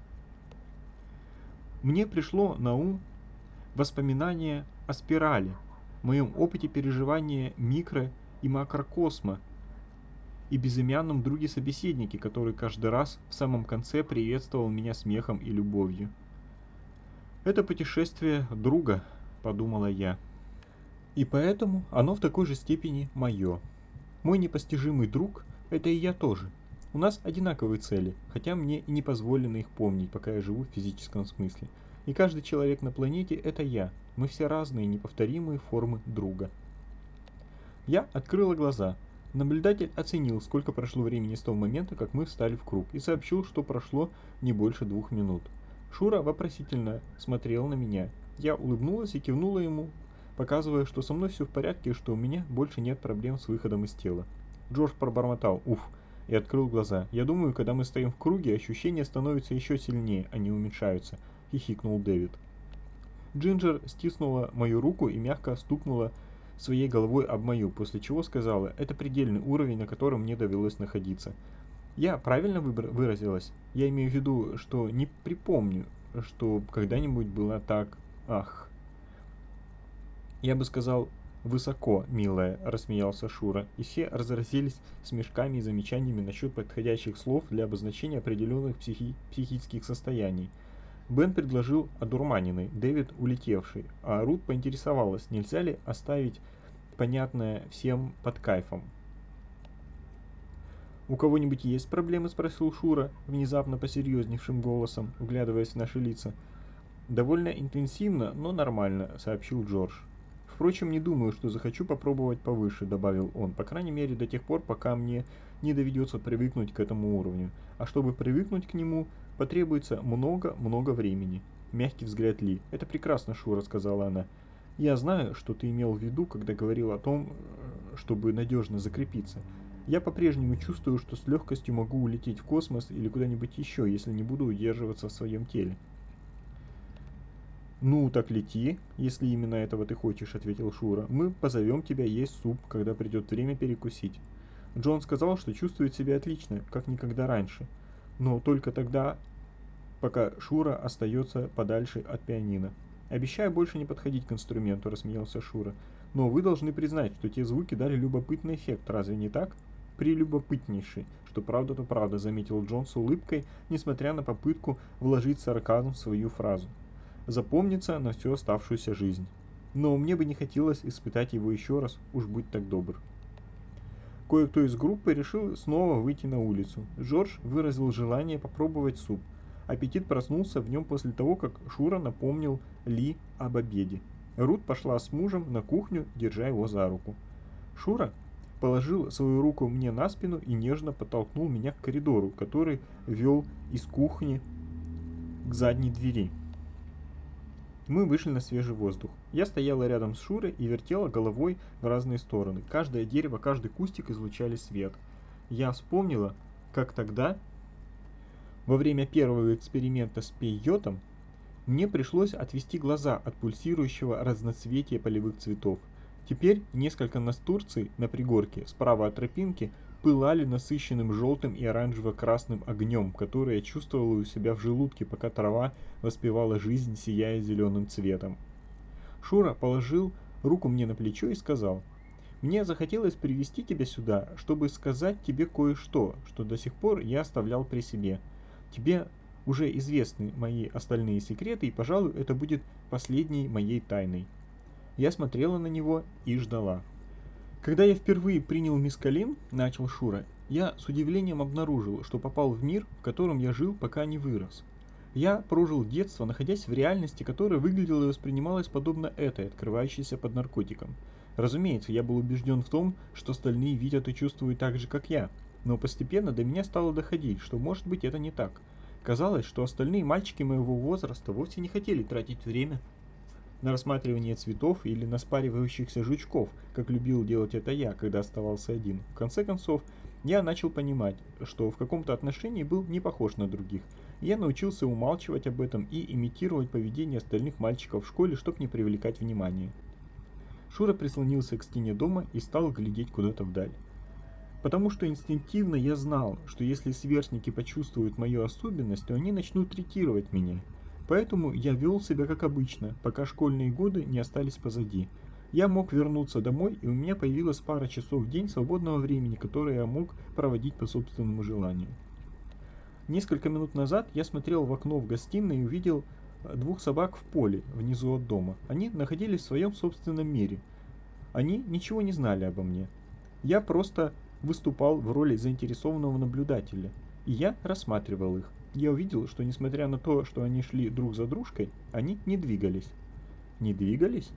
Мне пришло на ум воспоминание о спирали, моем опыте переживания микро- и макрокосма, и безымянном друге-собеседнике, который каждый раз в самом конце приветствовал меня смехом и любовью. «Это путешествие друга», — подумала я. И поэтому оно в такой же степени мое. Мой непостижимый друг — это и я тоже. У нас одинаковые цели, хотя мне и не позволено их помнить, пока я живу в физическом смысле. И каждый человек на планете — это я. Мы все разные, неповторимые формы друга. Я открыла глаза. Наблюдатель оценил, сколько прошло времени с того момента, как мы встали в круг, и сообщил, что прошло не больше двух минут. Шура вопросительно смотрел на меня. Я улыбнулась и кивнула ему, показывая, что со мной все в порядке и что у меня больше нет проблем с выходом из тела. Джордж пробормотал «Уф!» и открыл глаза. «Я думаю, когда мы стоим в круге, ощущения становятся еще сильнее, а не уменьшаются», — хихикнул Дэвид. Джинджер стиснула мою руку и мягко стукнула своей головой об мою, после чего сказала: «Это предельный уровень, на котором мне довелось находиться». Я правильно выразилась? Я имею в виду, что не припомню, что когда-нибудь было так... Ах. Я бы сказал «высоко, милая», — рассмеялся Шура, и все разразились смешками и замечаниями насчет подходящих слов для обозначения определенных психи... психических состояний. Бен предложил одурманенный, Дэвид улетевший, а Рут поинтересовалась, нельзя ли оставить понятное всем под кайфом. «У кого-нибудь есть проблемы?» — спросил Шура, внезапно посерьезневшим голосом, вглядываясь в наши лица. «Довольно интенсивно, но нормально», — сообщил Джордж. «Впрочем, не думаю, что захочу попробовать повыше», — добавил он, «по крайней мере до тех пор, пока мне не доведется привыкнуть к этому уровню. А чтобы привыкнуть к нему, потребуется много-много времени». Мягкий взгляд Ли. «Это прекрасно, Шура», — сказала она. «Я знаю, что ты имел в виду, когда говорил о том, чтобы надежно закрепиться. Я по-прежнему чувствую, что с легкостью могу улететь в космос или куда-нибудь еще, если не буду удерживаться в своем теле». «Ну, так лети, если именно этого ты хочешь», — ответил Шура. «Мы позовем тебя есть суп, когда придет время перекусить». Джон сказал, что чувствует себя отлично, как никогда раньше. Но только тогда, пока Шура остается подальше от пианино. «Обещаю больше не подходить к инструменту», — рассмеялся Шура. «Но вы должны признать, что те звуки дали любопытный эффект, разве не так?» «Прелюбопытнейший, что правда, то правда», — заметил Джон с улыбкой, несмотря на попытку вложить сарказм в свою фразу. «Запомнится на всю оставшуюся жизнь. Но мне бы не хотелось испытать его еще раз, уж будь так добр». Кое-кто из группы решил снова выйти на улицу. Джордж выразил желание попробовать суп. Аппетит проснулся в нем после того, как Шура напомнил Ли об обеде. Рут пошла с мужем на кухню, держа его за руку. Шура положил свою руку мне на спину и нежно подтолкнул меня к коридору, который вел из кухни к задней двери. Мы вышли на свежий воздух. Я стояла рядом с Шурой и вертела головой в разные стороны. Каждое дерево, каждый кустик излучали свет. Я вспомнила, как тогда, во время первого эксперимента с пейотом, Мне пришлось отвести глаза от пульсирующего разноцветия полевых цветов. Теперь несколько настурций на пригорке справа от тропинки пылали насыщенным желтым и оранжево-красным огнем, который я чувствовал у себя в желудке, пока трава воспевала жизнь, сияя зеленым цветом. Шура положил руку мне на плечо и сказал: «Мне захотелось привести тебя сюда, чтобы сказать тебе кое-что, что до сих пор я оставлял при себе. Тебе уже известны мои остальные секреты, и, пожалуй, это будет последней моей тайной». Я смотрела на него и ждала. «Когда я впервые принял мескалин, — начал Шура, — я с удивлением обнаружил, что попал в мир, в котором я жил, пока не вырос. Я прожил детство, находясь в реальности, которая выглядела и воспринималась подобно этой, открывающейся под наркотиком. Разумеется, я был убежден в том, что остальные видят и чувствуют так же, как я, но постепенно до меня стало доходить, что, может быть, это не так. Казалось, что остальные мальчики моего возраста вовсе не хотели тратить время на рассматривание цветов или на спаривающихся жучков, как любил делать это я, когда оставался один. В конце концов, я начал понимать, что в каком-то отношении был не похож на других. Я научился умалчивать об этом и имитировать поведение остальных мальчиков в школе, чтобы не привлекать внимания. Шура прислонился к стене дома и стал глядеть куда-то вдаль. Потому что инстинктивно я знал, что если сверстники почувствуют мою особенность, то они начнут третировать меня. Поэтому я вел себя как обычно, пока школьные годы не остались позади. Я мог вернуться домой, и у меня появилась пара часов в день свободного времени, которое я мог проводить по собственному желанию. Несколько минут назад я смотрел в окно в гостиной и увидел двух собак в поле внизу от дома. Они находились в своем собственном мире. Они ничего не знали обо мне. Я просто выступал в роли заинтересованного наблюдателя, и я рассматривал их. Я увидел, что несмотря на то, что они шли друг за дружкой, они не двигались. Не двигались?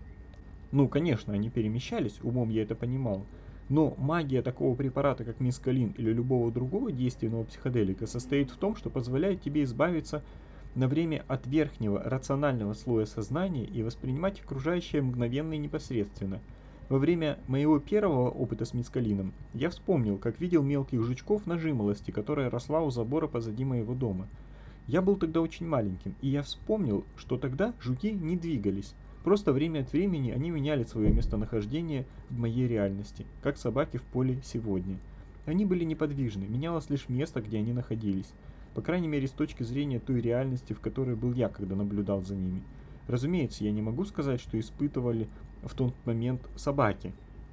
Ну, конечно, они перемещались, умом я это понимал. Но магия такого препарата, как мескалин или любого другого действенного психоделика, состоит в том, что позволяет тебе избавиться на время от верхнего рационального слоя сознания и воспринимать окружающее мгновенно и непосредственно. Во время моего первого опыта с мескалином я вспомнил, как видел мелких жучков на жимолости, которая росла у забора позади моего дома. Я был тогда очень маленьким, и я вспомнил, что тогда жуки не двигались. Просто время от времени они меняли свое местонахождение в моей реальности, как собаки в поле сегодня. Они были неподвижны, менялось лишь место, где они находились. По крайней мере, с точки зрения той реальности, в которой был я, когда наблюдал за ними. Разумеется, я не могу сказать, что испытывали в тот момент собаки.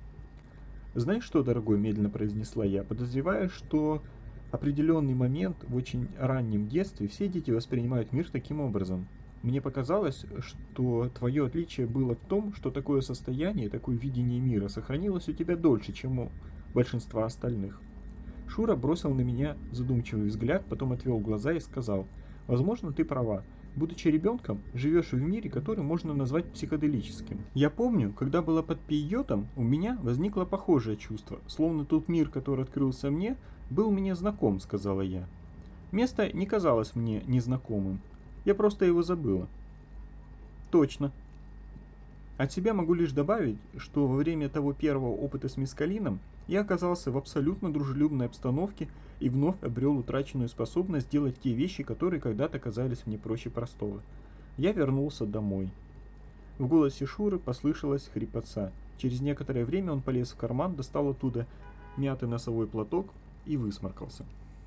«Знаешь что, дорогой?» – медленно произнесла я, подозревая, что определенный момент в очень раннем детстве все дети воспринимают мир таким образом. Мне показалось, что твое отличие было в том, что такое состояние, такое видение мира сохранилось у тебя дольше, чем у большинства остальных. Шура бросил на меня задумчивый взгляд, потом отвел глаза и сказал: «Возможно, ты права. Будучи ребенком, живешь в мире, который можно назвать психоделическим. Я помню, когда была под пейотом, у меня возникло похожее чувство, словно тот мир, который открылся мне, был мне знаком», — сказала я. Место не казалось мне незнакомым. Я просто его забыла. Точно. От себя могу лишь добавить, что во время того первого опыта с мескалином я оказался в абсолютно дружелюбной обстановке и вновь обрел утраченную способность делать те вещи, которые когда-то казались мне проще простого. Я вернулся домой. В голосе Шуры послышалась хрипотца. Через некоторое время он полез в карман, достал оттуда мятый носовой платок и высморкался.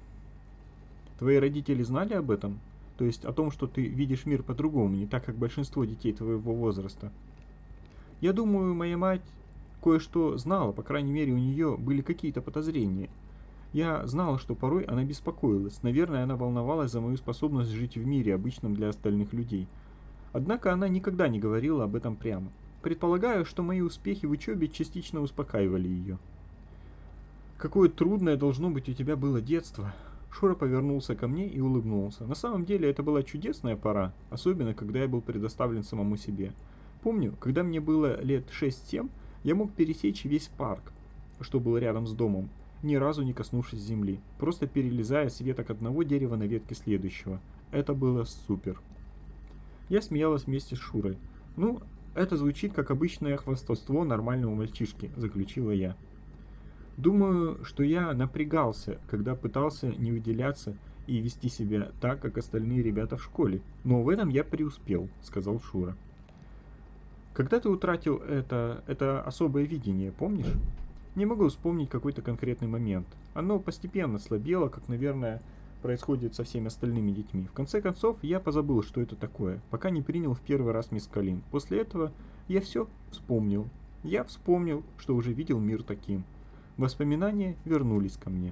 «Твои родители знали об этом? То есть о том, что ты видишь мир по-другому, не так, как большинство детей твоего возраста?» «Я думаю, моя мать кое-что знала, по крайней мере, у нее были какие-то подозрения. Я знала, что порой она беспокоилась, наверное, она волновалась за мою способность жить в мире, обычном для остальных людей. Однако она никогда не говорила об этом прямо. Предполагаю, что мои успехи в учебе частично успокаивали ее». «Какое трудное должно быть у тебя было детство!» Шура повернулся ко мне и улыбнулся. «На самом деле это была чудесная пора, особенно когда я был предоставлен самому себе. Помню, когда мне было лет шесть-семь, я мог пересечь весь парк, что был рядом с домом, ни разу не коснувшись земли, просто перелезая с веток одного дерева на ветки следующего. Это было супер». Я смеялась вместе с Шурой. «Ну, это звучит как обычное хвастовство нормального мальчишки», — заключила я. Думаю, что я напрягался, когда пытался не выделяться и вести себя так, как остальные ребята в школе. Но в этом я преуспел, сказал Шура. Когда ты утратил это, это особое видение, помнишь? Не могу вспомнить какой-то конкретный момент. Оно постепенно слабело, как, наверное, происходит со всеми остальными детьми. В конце концов, я позабыл, что это такое, пока не принял в первый раз мескалин. После этого я все вспомнил. Я вспомнил, что уже видел мир таким. Воспоминания вернулись ко мне.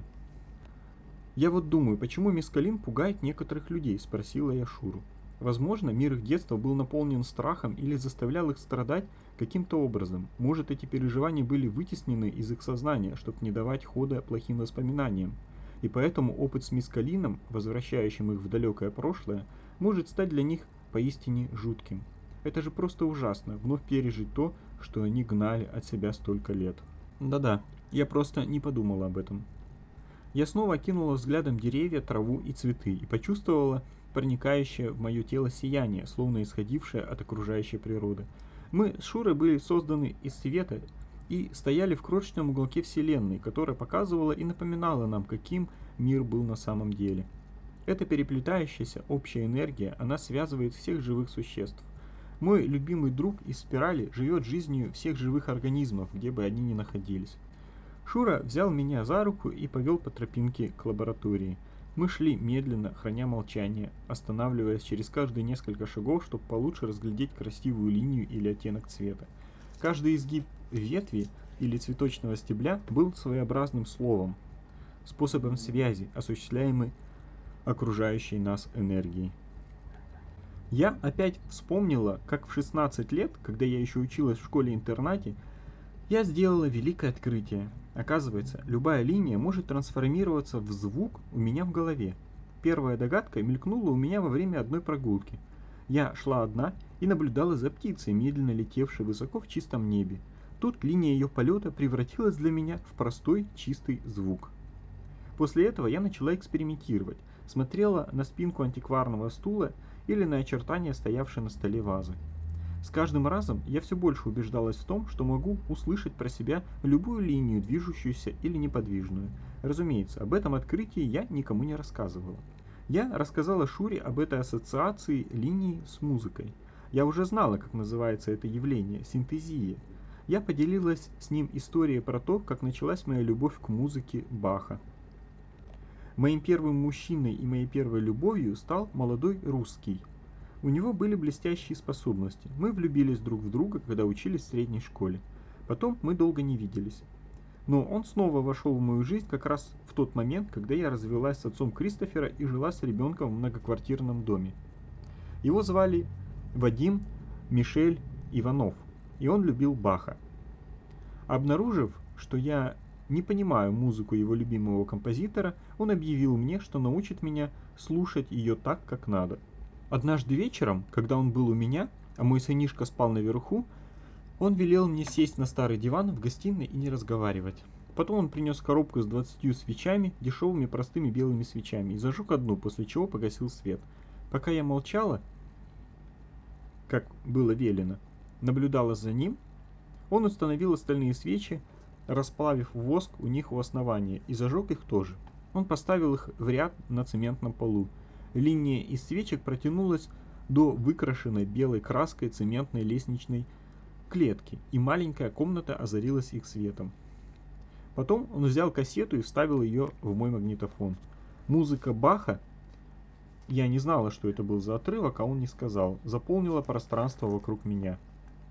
«Я вот думаю, почему мескалин пугает некоторых людей?» – спросила я Шуру. Возможно, мир их детства был наполнен страхом или заставлял их страдать каким-то образом. Может, эти переживания были вытеснены из их сознания, чтобы не давать хода плохим воспоминаниям. И поэтому опыт с мескалином, возвращающим их в далекое прошлое, может стать для них поистине жутким. Это же просто ужасно, вновь пережить то, что они гнали от себя столько лет. Да-да, я просто не подумала об этом. Я снова окинула взглядом деревья, траву и цветы и почувствовала проникающее в мое тело сияние, словно исходившее от окружающей природы. Мы с Шурой были созданы из света и стояли в крошечном уголке Вселенной, которая показывала и напоминала нам, каким мир был на самом деле. Эта переплетающаяся общая энергия, она связывает всех живых существ. Мой любимый друг из спирали живет жизнью всех живых организмов, где бы они ни находились. Шура взял меня за руку и повел по тропинке к лаборатории. Мы шли медленно, храня молчание, останавливаясь через каждые несколько шагов, чтобы получше разглядеть красивую линию или оттенок цвета. Каждый изгиб ветви или цветочного стебля был своеобразным словом, способом связи, осуществляемой окружающей нас энергией. Я опять вспомнила, как в шестнадцать лет, когда я еще училась в школе-интернате, я сделала великое открытие. Оказывается, любая линия может трансформироваться в звук у меня в голове. Первая догадка мелькнула у меня во время одной прогулки. Я шла одна и наблюдала за птицей, медленно летевшей высоко в чистом небе. Тут линия ее полета превратилась для меня в простой чистый звук. После этого я начала экспериментировать, смотрела на спинку антикварного стула или на очертания стоявшей на столе вазы. С каждым разом я все больше убеждалась в том, что могу услышать про себя любую линию, движущуюся или неподвижную. Разумеется, об этом открытии я никому не рассказывала. Я рассказала Шуре об этой ассоциации линий с музыкой. Я уже знала, как называется это явление – синтезия. Я поделилась с ним историей про то, как началась моя любовь к музыке Баха. Моим первым мужчиной и моей первой любовью стал молодой русский. У него были блестящие способности. Мы влюбились друг в друга, когда учились в средней школе. Потом мы долго не виделись. Но он снова вошел в мою жизнь как раз в тот момент, когда я развелась с отцом Кристофера и жила с ребенком в многоквартирном доме. Его звали Вадим Мишель Иванов, и он любил Баха. Обнаружив, что я не понимаю музыку его любимого композитора, он объявил мне, что научит меня слушать ее так, как надо. Однажды вечером, когда он был у меня, а мой сынишка спал наверху, он велел мне сесть на старый диван в гостиной и не разговаривать. Потом он принес коробку с двадцатью свечами, дешевыми простыми белыми свечами, и зажег одну, после чего погасил свет. Пока я молчала, как было велено, наблюдала за ним, он установил остальные свечи, расплавив воск у них у основания, и зажег их тоже. Он поставил их в ряд на цементном полу. Линия из свечек протянулась до выкрашенной белой краской цементной лестничной клетки, и маленькая комната озарилась их светом. Потом он взял кассету и вставил ее в мой магнитофон. Музыка Баха, я не знала, что это был за отрывок, а он не сказал, заполнила пространство вокруг меня.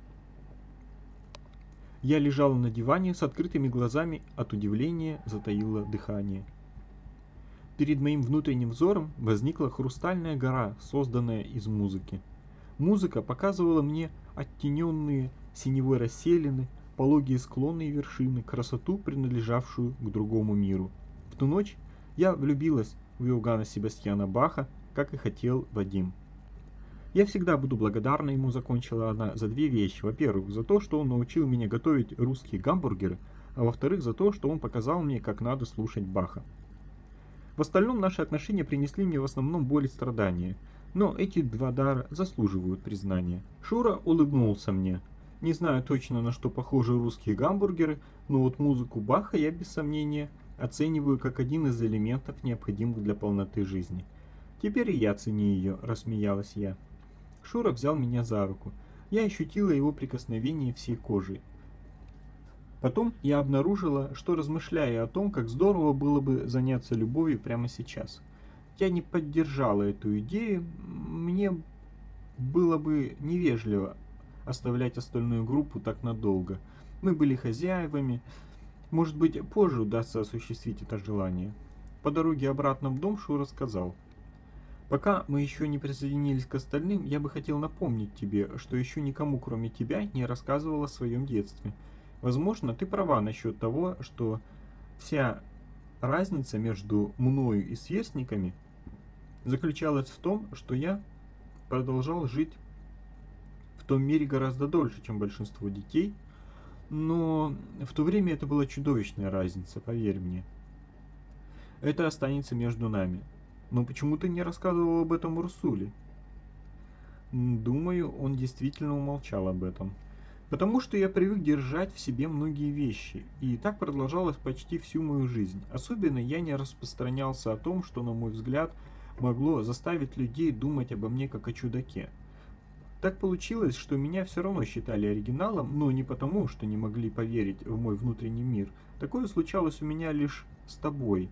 Я лежала на диване с открытыми глазами, от удивления затаила дыхание. Перед моим внутренним взором возникла хрустальная гора, созданная из музыки. Музыка показывала мне оттененные синевой расселины, пологие склоны и вершины, красоту, принадлежавшую к другому миру. В ту ночь я влюбилась в Иоганна Себастьяна Баха, как и хотел Вадим. Я всегда буду благодарна ему, закончила она, за две вещи. Во-первых, за то, что он научил меня готовить русские гамбургеры, а во-вторых, за то, что он показал мне, как надо слушать Баха. В остальном наши отношения принесли мне в основном боль и страдания, но эти два дара заслуживают признания. Шура улыбнулся мне. Не знаю точно, на что похожи русские гамбургеры, но вот музыку Баха я без сомнения оцениваю как один из элементов, необходимых для полноты жизни. Теперь и я ценю ее, рассмеялась я. Шура взял меня за руку. Я ощутила его прикосновение всей кожей. Потом я обнаружила, что размышляя о том, как здорово было бы заняться любовью прямо сейчас. Я не поддержала эту идею, мне было бы невежливо оставлять остальную группу так надолго. Мы были хозяевами. Может быть, позже удастся осуществить это желание. По дороге обратно в дом Шура сказал: «Пока мы еще не присоединились к остальным, я бы хотел напомнить тебе, что еще никому, кроме тебя, не рассказывал о своем детстве. Возможно, ты права насчет того, что вся разница между мною и сверстниками заключалась в том, что я продолжал жить в том мире гораздо дольше, чем большинство детей, но в то время это была чудовищная разница, поверь мне. Это останется между нами. Но почему ты не рассказывал об этом Урсуле?» Думаю, он действительно умолчал об этом. Потому что я привык держать в себе многие вещи, и так продолжалось почти всю мою жизнь. Особенно я не распространялся о том, что, на мой взгляд, могло заставить людей думать обо мне как о чудаке. Так получилось, что меня все равно считали оригиналом, но не потому, что не могли поверить в мой внутренний мир. Такое случалось у меня лишь с тобой.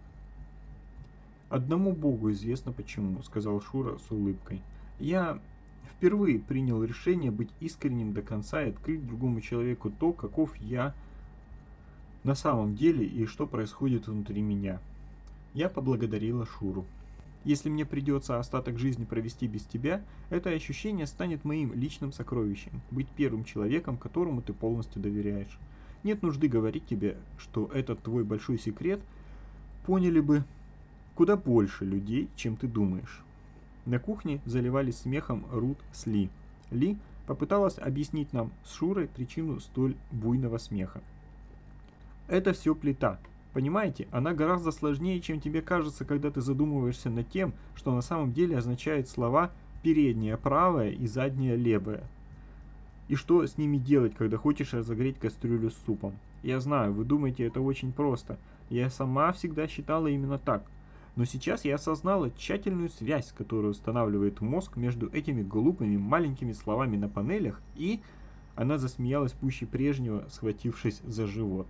«Одному Богу известно почему», — сказал Шура с улыбкой. «Я впервые принял решение быть искренним до конца и открыть другому человеку то, каков я на самом деле и что происходит внутри меня». Я поблагодарила Шуру. «Если мне придется остаток жизни провести без тебя, это ощущение станет моим личным сокровищем, быть первым человеком, которому ты полностью доверяешь. Нет нужды говорить тебе, что этот твой большой секрет поняли бы куда больше людей, чем ты думаешь». На кухне заливались смехом Рут с Ли. Ли попыталась объяснить нам с Шурой причину столь буйного смеха. «Это все плита. Понимаете, она гораздо сложнее, чем тебе кажется, когда ты задумываешься над тем, что на самом деле означает слова «передняя правая» и «задняя левая». И что с ними делать, когда хочешь разогреть кастрюлю с супом? Я знаю, вы думаете, это очень просто. Я сама всегда считала именно так. Но сейчас я осознала тщательную связь, которую устанавливает мозг между этими глупыми маленькими словами на панелях, и... Она засмеялась пуще прежнего, схватившись за живот.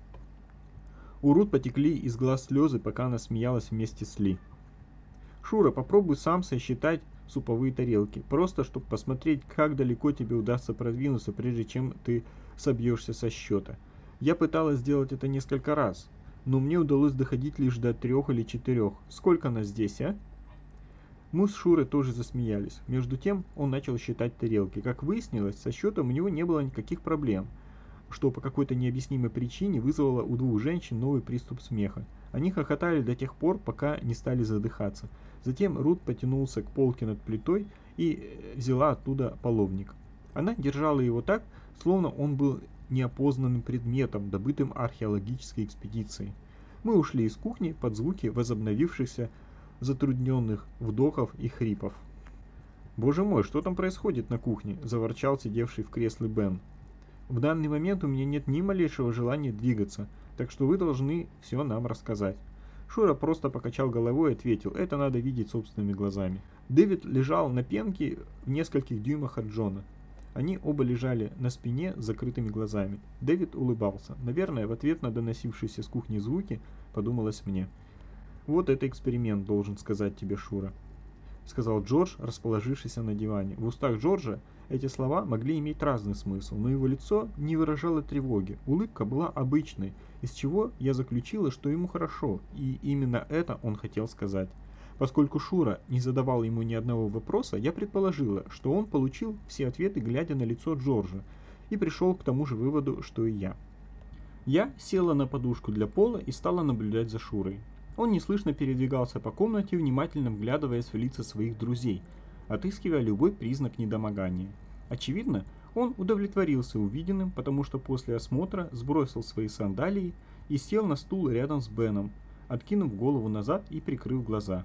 У Рут потекли из глаз слезы, пока она смеялась вместе с Ли. «Шура, попробуй сам сосчитать суповые тарелки, просто чтобы посмотреть, как далеко тебе удастся продвинуться, прежде чем ты собьешься со счета. Я пыталась сделать это несколько раз, но мне удалось доходить лишь до трех или четырех. Сколько нас здесь, а?» Мы с Шурой тоже засмеялись. Между тем он начал считать тарелки. Как выяснилось, со счетом у него не было никаких проблем, что по какой-то необъяснимой причине вызвало у двух женщин новый приступ смеха. Они хохотали до тех пор, пока не стали задыхаться. Затем Рут потянулся к полке над плитой и взяла оттуда половник. Она держала его так, словно он был неопознанным предметом, добытым археологической экспедицией. Мы ушли из кухни под звуки возобновившихся затрудненных вдохов и хрипов. «Боже мой, что там происходит на кухне?» – заворчал сидевший в кресле Бен. «В данный момент у меня нет ни малейшего желания двигаться, так что вы должны все нам рассказать». Шура просто покачал головой и ответил: «Это надо видеть собственными глазами». Дэвид лежал на пенке в нескольких дюймах от Джона. Они оба лежали на спине с закрытыми глазами. Дэвид улыбался. Наверное, в ответ на доносившиеся с кухни звуки, подумалось мне. «Вот это эксперимент, должен сказать тебе, Шура», — сказал Джордж, расположившийся на диване. В устах Джорджа эти слова могли иметь разный смысл, но его лицо не выражало тревоги. Улыбка была обычной, из чего я заключила, что ему хорошо, и именно это он хотел сказать. Поскольку Шура не задавал ему ни одного вопроса, я предположила, что он получил все ответы, глядя на лицо Джорджа, и пришел к тому же выводу, что и я. Я села на подушку для пола и стала наблюдать за Шурой. Он неслышно передвигался по комнате, внимательно вглядываясь в лица своих друзей, отыскивая любой признак недомогания. Очевидно, он удовлетворился увиденным, потому что после осмотра сбросил свои сандалии и сел на стул рядом с Беном, откинув голову назад и прикрыв глаза.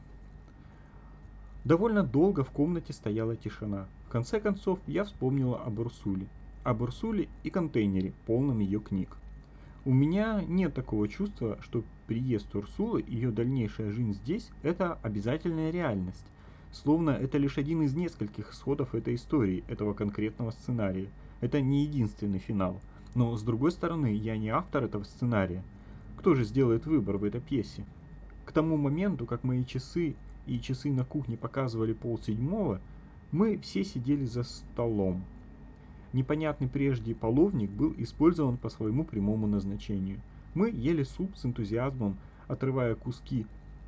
Довольно долго в комнате стояла тишина. В конце концов, я вспомнила об Урсуле. Об Урсуле и контейнере, полном ее книг. У меня нет такого чувства, что приезд Урсулы и ее дальнейшая жизнь здесь – это обязательная реальность. Словно это лишь один из нескольких исходов этой истории, этого конкретного сценария. Это не единственный финал. Но, с другой стороны, я не автор этого сценария. Кто же сделает выбор в этой пьесе? К тому моменту, как мои часы и часы на кухне показывали полседьмого, мы все сидели за столом. Непонятный прежде половник был использован по своему прямому назначению. Мы ели суп с энтузиазмом, отрывая куски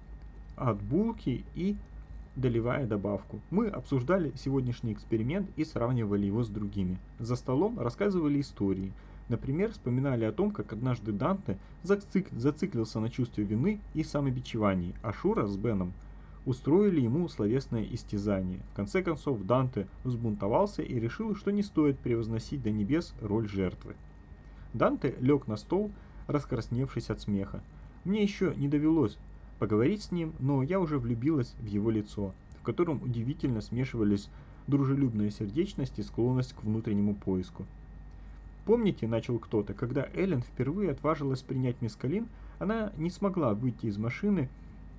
от булки и доливая добавку. Мы обсуждали сегодняшний эксперимент и сравнивали его с другими. За столом рассказывали истории. Например, вспоминали о том, как однажды Данте зацик... зациклился на чувстве вины и самобичевании, а Шура с Беном устроили ему словесное истязание. В конце концов, Данте взбунтовался и решил, что не стоит превозносить до небес роль жертвы. Данте лег на стол, раскрасневшись от смеха. Мне еще не довелось поговорить с ним, но я уже влюбилась в его лицо, в котором удивительно смешивались дружелюбная сердечность и склонность к внутреннему поиску. «Помните, — начал кто-то, — когда Эллен впервые отважилась принять мескалин, она не смогла выйти из машины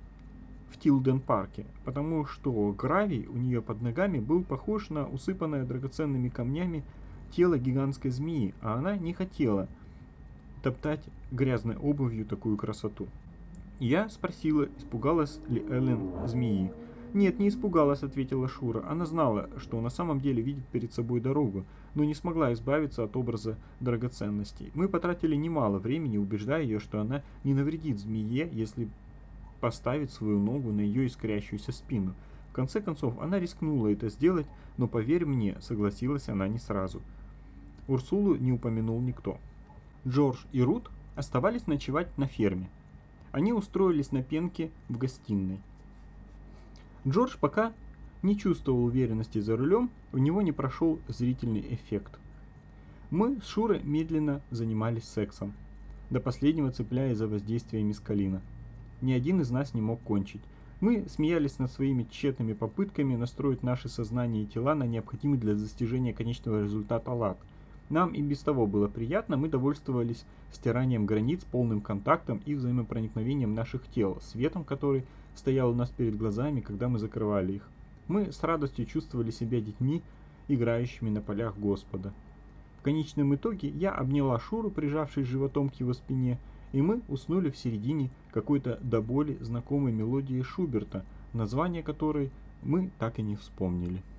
в Тилден-парке, потому что гравий у нее под ногами был похож на усыпанное драгоценными камнями тело гигантской змеи, а она не хотела топтать грязной обувью такую красоту. Я спросила, испугалась ли Эллен змеи. «Нет, не испугалась», — ответила Шура. Она знала, что на самом деле видит перед собой дорогу, но не смогла избавиться от образа драгоценностей. Мы потратили немало времени, убеждая ее, что она не навредит змее, если поставит свою ногу на ее искрящуюся спину. В конце концов, она рискнула это сделать, но, поверь мне, согласилась она не сразу. Урсулу не упомянул никто. Джордж и Рут оставались ночевать на ферме. Они устроились на пенке в гостиной. Джордж пока не чувствовал уверенности за рулем, у него не прошел зрительный эффект. Мы с Шурой медленно занимались сексом, до последнего цепляясь за воздействие мескалина. Ни один из нас не мог кончить. Мы смеялись над своими тщетными попытками настроить наши сознания и тела на необходимый для достижения конечного результата лад. Нам и без того было приятно, мы довольствовались стиранием границ, полным контактом и взаимопроникновением наших тел, светом который стоял у нас перед глазами, когда мы закрывали их. Мы с радостью чувствовали себя детьми, играющими на полях Господа. В конечном итоге я обняла Шуру, прижавшись животом к его спине, и мы уснули в середине какой-то до боли знакомой мелодии Шуберта, название которой мы так и не вспомнили.